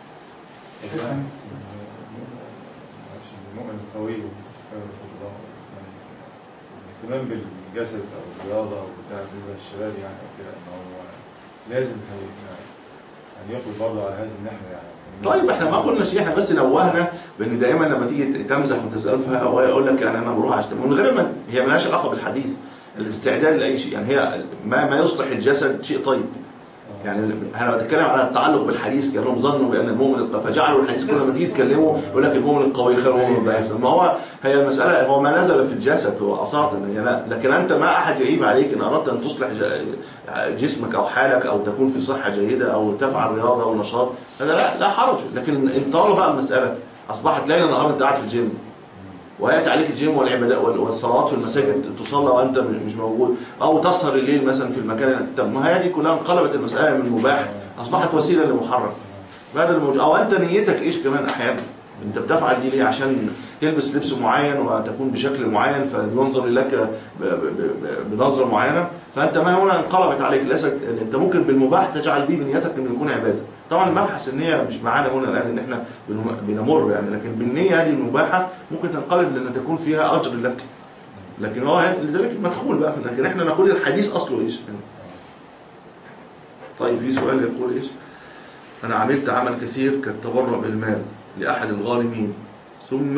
[SPEAKER 3] المؤمن القوي الاهتمام بالجسد أو الرياضة أو بتاع الشباب يعني أو كده، إن هو لازم أن يقبل برضه على هذه النحو يعني.
[SPEAKER 2] طيب احنا ما قلنا شيء، احنا بس نوهنا بان دائما لما تيجي تمزح وتسأل فيها او يقول لك يعني انا بروح اشتم من غير ما هي مالهاش علاقه بالحديث. الاستعداد لاي شيء يعني هي ما ما يصلح الجسد شيء طيب. يعني احنا بنتكلم على التعلق بالحديث، كانهم ظنوا بان المؤمن، فجعلوا الحديث كل ما تيجي تكلمه يقول لك المؤمن القوي خير من المؤمن الضعيف. ما هو هي المساله هو ما نزل في الجسد هو اصاله يعني، لكن انت ما احد يعيب عليك ان اردت ان تصلح جسمك او حالك او تكون في صحه جيده او تفعل رياضه او نشاط، هذا لا لا حرج. لكن ان طال بقى المساله اصبحت ليلا نهارا انت قاعد في الجيم، وياتي عليك الجيم والعبادات والصلوات في المساجد تصلى وانت مش موجود، او تسهر الليل مثلا في المكان. طب ما هذه كلها انقلبت المساله من مباح اصبحت وسيله لمحرم. هذا الموجود. او انت نيتك ايش كمان احيانا؟ انت بتفعل دي ليه؟ عشان تلبس لبس معين وتكون بشكل معين فينظر لك بنظره معينه، فانت ما هنا انقلبت عليك. ليست انت ممكن بالمباح تجعل به بنيتك انه يكون عباده. طبعا المبحث النية مش معانا هنا الآن ان احنا بنمر يعني، لكن بالنية هذه المباحة ممكن تنقلب لأن تكون فيها أجر لك. لكن هو لذلك مدخول بقى، لكن احنا نقول الحديث أصله إيش؟ طيب في سؤال يقول إيش؟ أنا عملت عمل كثير كالتبرع بالمال لأحد الغارمين، ثم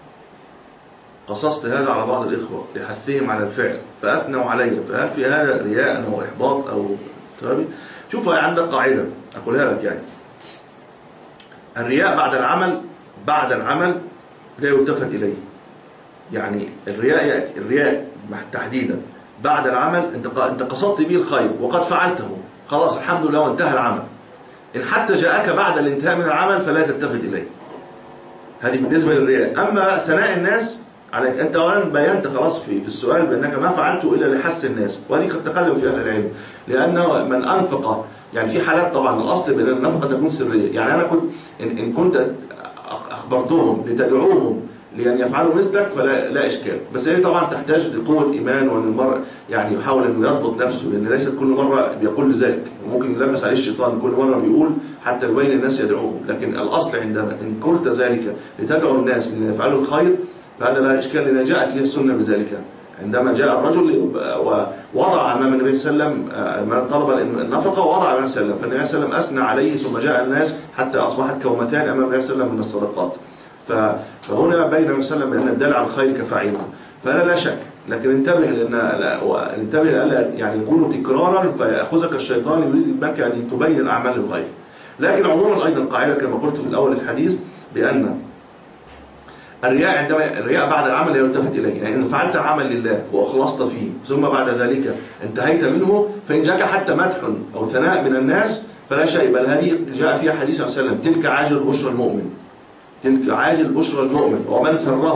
[SPEAKER 2] قصصت هذا على بعض الإخوة لحثهم على الفعل فأثنوا علي، فهل في هذا رياء أو إحباط أو ترابي؟ شوف عندك قاعدة أقولها لك يعني، الرياء بعد العمل بعد العمل لا يلتفت إليه. يعني الرياء يأتي الرياء تحديدا بعد العمل، انت انت قصدت به الخير وقد فعلته خلاص الحمد لله وانتهى العمل. إن حتى جاءك بعد الانتهاء من العمل فلا تلتفت إليه. هذه بالنسبة للرياء. أما ثناء الناس عليك، أنت أولا بينت خلاص في في السؤال بأنك ما فعلته إلا لحث الناس، وهذه قد تقلب في أهل العلم، لأنه من أنفق يعني في حالات طبعا الأصل بأن النفقة تكون سرية. يعني أنا كنت إن, إن كنت أخبرتهم لتدعوهم لأن يفعلوا مثلك فلا لا إشكال، بس هي طبعا تحتاج لقوة إيمان، وأن المرء يعني يحاول أنه يضبط نفسه، لأن ليست كل مرة بيقول لذلك، ممكن يلبس عليه الشيطان كل مرة بيقول حتى يبين الناس يدعوهم. لكن الأصل عندنا إن قلت ذلك لتدعو الناس لأن يفعلوا الخير فهذا لا إشكال، لأن جاءت فيه السنة بذلك. عندما جاء الرجل ووضع أمام النبي صلى الله عليه وسلم من طلب النفقة ووضع النبي صلى الله عليه وسلم، فالنبي صلى الله عليه وسلم أثنى عليه، ثم جاء الناس حتى أصبحت كومتان أمام النبي صلى الله عليه وسلم من الصدقات. فهنا بين النبي صلى الله عليه وسلم أن الدال على الخير كفاعله، فأنا لا شك. لكن انتبه لأن انتبه لألا يعني يكون تكرارا فيأخذك الشيطان يريد منك أن تبين الأعمال للغير. لكن عموما أيضا قاعدة كما قلت في الأول الحديث بأن الرياء عندما الرياء بعد العمل لا يلتفت إليه، يعني إن فعلت العمل لله وأخلصت فيه ثم بعد ذلك انتهيت منه، فإن جاءك حتى مدح أو ثناء من الناس فلا شيء، بل هذه جاء فيها حديث صلى الله عليه وسلم تلك عاجل بشرى المؤمن، تلك عاجل بشرى المؤمن، ومن سره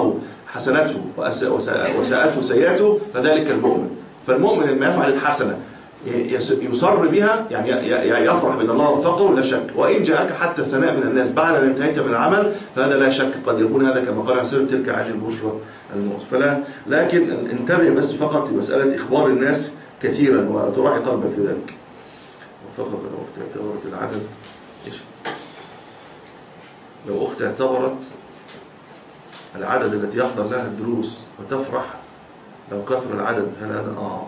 [SPEAKER 2] حسنته وساءته سيئته فذلك المؤمن. فالمؤمن لما يفعل الحسنة يسر بها، يعني يفرح بأن الله وفقه لا شك، وإن جاءك حتى ثناء من الناس بعد أن انتهيت من العمل فهذا لا شك قد يكون هذا كما قال عليه تلك عاجل البشرى الموت. فلا لكن انتبه بس فقط لمسألة إخبار الناس كثيرا وتراعي قلبك لذلك. وفقط لو أختي اعتبرت العدد، لو أختي اعتبرت العدد التي يحضر لها الدروس وتفرح لو كثر العدد، هل هذا آه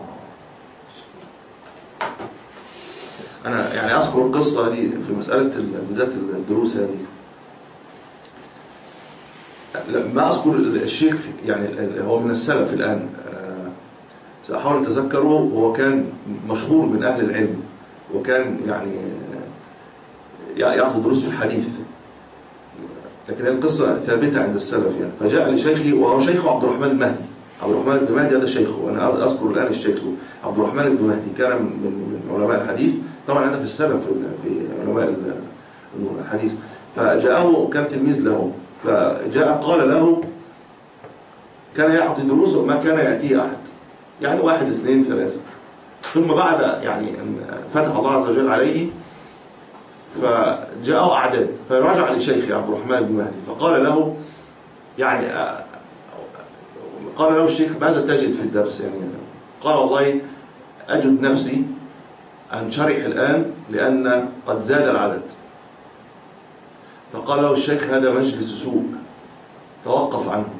[SPEAKER 2] أنا يعني أذكر القصة هذه في مسألة بالذات الدروس هذه. ما أذكر الشيخ يعني هو من السلف الآن، سأحاول أتذكره، وهو كان مشهور من أهل العلم وكان يعني يعطي دروس في الحديث، لكن القصة ثابتة عند السلف يعني. فجاء لشيخي وهو شيخه عبد الرحمن المهدي. عبد الرحمن بن مهدي هذا شيخه، وأنا أذكر الآن الشيخ عبد الرحمن بن مهدي كان من علماء الحديث، طبعا هذا في السلف في علماء الحديث. فجاءه كان تلميذ له، فجاء قال له كان يعطي دروس وما كان يأتيه أحد، يعني واحد اثنين ثلاثة. ثم بعد يعني أن فتح الله عز وجل عليه فجاءه أعداد، فرجع لشيخ عبد الرحمن بن مهدي فقال له يعني قال له الشيخ ماذا تجد في الدرس؟ يعني قال والله أجد نفسي أنشرح الآن لأن قد زاد العدد. فقال له الشيخ هذا مجلس سوء، توقف عنه،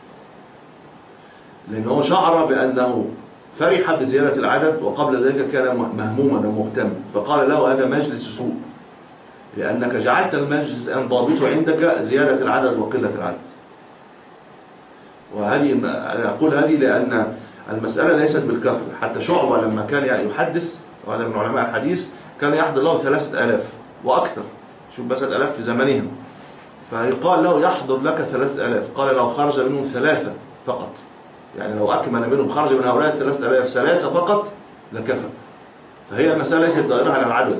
[SPEAKER 2] لأنه شعر بأنه فرح بزيادة العدد وقبل ذلك كان مهموما ومهتم. فقال له هذا مجلس سوء، لأنك جعلت المجلس أن ضابطه عندك زيادة العدد وقلة العدد. وهذه أنا أقول هذه لأن المسألة ليست بالكثرة. حتى شعبة لما كان يحدث، وهذا من علماء الحديث، كان يحضر له ثلاثة آلاف وأكثر، شوف بس آلاف في زمانهم. فيقال له يحضر لك ثلاثة آلاف، قال لو خرج منهم ثلاثة فقط، يعني لو أكمل منهم خرج من هؤلاء الثلاثة آلاف ثلاثة فقط لكفى. فهي المسألة ليست دائرة على العدد.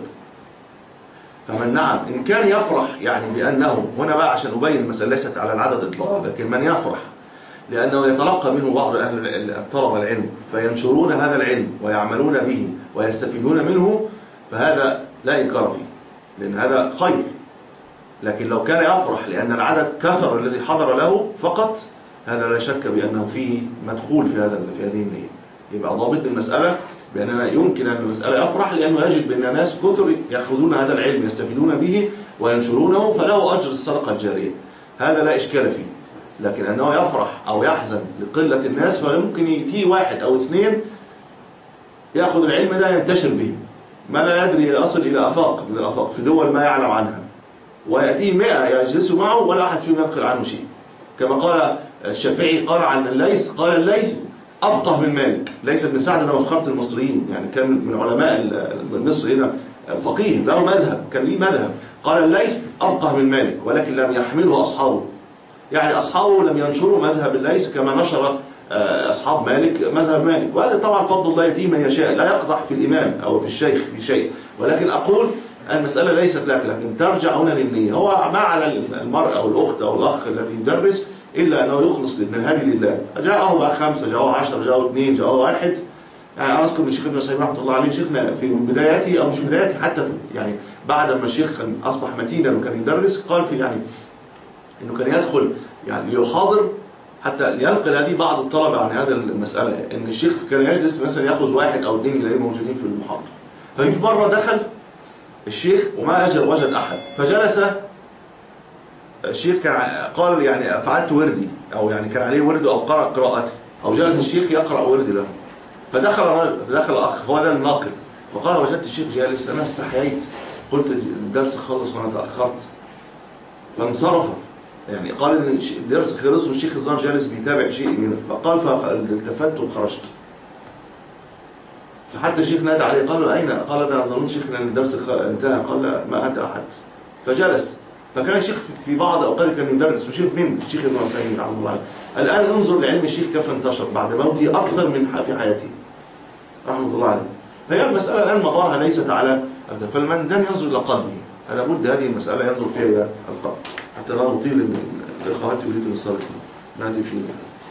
[SPEAKER 2] فمن نعم إن كان يفرح يعني بأنه هنا بقى عشان أبين المسألة ليست على العدد إطلاقا، لكن من يفرح لأنه يتلقى منه بعض أهل الطلبة العلم فينشرون هذا العلم ويعملون به ويستفيدون منه، فهذا لا إنكار فيه، لأن هذا خير. لكن لو كان يفرح لأن العدد كثر الذي حضر له فقط، هذا لا شك بأنه فيه مدخول في هذا في هذه النية. يبقى ضابط المسألة بأننا يمكن أن المسألة يفرح لأنه يجد بأن ناس كثر يأخذون هذا العلم يستفيدون به وينشرونه، فله أجر الصدقة الجارية، هذا لا إشكال فيه. لكن أنه يفرح أو يحزن لقلة الناس، فممكن يأتي واحد أو اثنين يأخذ العلم ده ينتشر به، ما لا يدري يصل إلى آفاق من الآفاق في دول ما يعلم عنها، ويأتيه مئة يجلسوا معه ولا أحد فيهم ينقل عنه شيء. كما قال الشافعي قال عن الليث، قال الليث أفقه من مالك. ليس ابن سعد أنا مفخرة المصريين، يعني كان من علماء مصر هنا فقيه له مذهب، كان ليه مذهب. قال الليث أفقه من مالك ولكن لم يحمله أصحابه، يعني أصحابه لم ينشروا مذهب الليث كما نشر أصحاب مالك مذهب مالك. وهذا طبعا فضل الله يأتيه من يشاء، لا يقدح في الإمام أو في الشيخ في شيء، ولكن أقول المسألة ليست لك، لكن ترجع هنا للنية. هو ما على المرأة أو الأخت أو الأخ الذي يدرس إلا أنه يخلص للنهاية لله. جاءه بقى خمسة، جاءه عشرة، جاءه اثنين، جاءه واحد. يعني أنا أذكر من الشيخ ابن سعيد رحمة الله عليه، شيخنا في بداياته أو مش بداياته حتى يعني بعد ما الشيخ أصبح متينا وكان يدرس، قال في يعني إنه كان يدخل يعني يحاضر حتى ينقل هذه بعض الطلبة عن هذا المسألة، إن الشيخ كان يجلس مثلا يأخذ واحد أو اثنين يلاقيه موجودين في المحاضرة. ففي مرة دخل الشيخ وما أجل وجد أحد، فجلس الشيخ كان قال يعني فعلت وردي، أو يعني كان عليه ورد أو قرأ قراءته، أو جلس الشيخ يقرأ وردي له. فدخل رجل، دخل أخ، هو ده الناقل، فقال وجدت الشيخ جالس، أنا استحييت، قلت الدرس خلص وأنا تأخرت، فانصرف. يعني قال إن الدرس خلص والشيخ الظاهر جالس بيتابع شيء منه، فقال فالتفت وخرجت. فحتى الشيخ نادى عليه قال له أين؟ قال أنا أظن شيخنا أن الدرس انتهى. قال لا ما أتى أحد. فجلس. فكان الشيخ في بعض أوقات كان يدرس، وشيخ من الشيخ ابن عثيمين رحمه الله عليه. الآن انظر لعلم الشيخ كيف انتشر بعد موته أكثر من في حياته رحمه الله عليه. فهي المسألة الآن مدارها ليست على أبدا، فالمن لن ينظر إلى قلبه، هذا بد هذه المسألة ينظر فيها إلى القلب، حتى لا نطيل الأخوات يريدوا يصرفوا ما هذه فيه.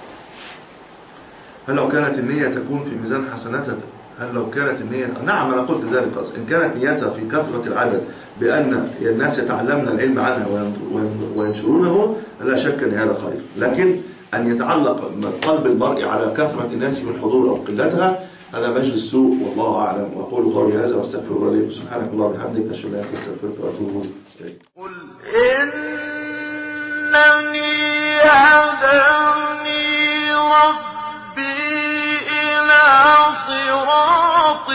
[SPEAKER 2] هل لو كانت النية تكون في ميزان حسناتها؟ هل لو كانت النية، نعم أنا قلت ذلك أصلا، إن كانت نيتها في كثرة العدد بأن الناس يتعلمن العلم عنها وينشرونه لا شك أن هذا خير، لكن أن يتعلق قلب المرء على كثرة الناس في الحضور أو قلتها هذا مجلس سوء، والله أعلم. وأقول قولي هذا واستغفر الله لي، سبحانك اللهم وبحمدك أشهد أن لا إله إلا أنت أستغفرك وأتوب إليك.
[SPEAKER 1] قل إنني هداني ربي إلى صراط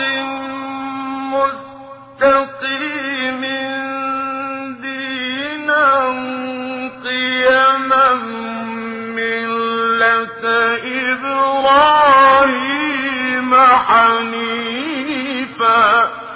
[SPEAKER 1] مستقيم دينا قيما ملة إبراهيم حنيفا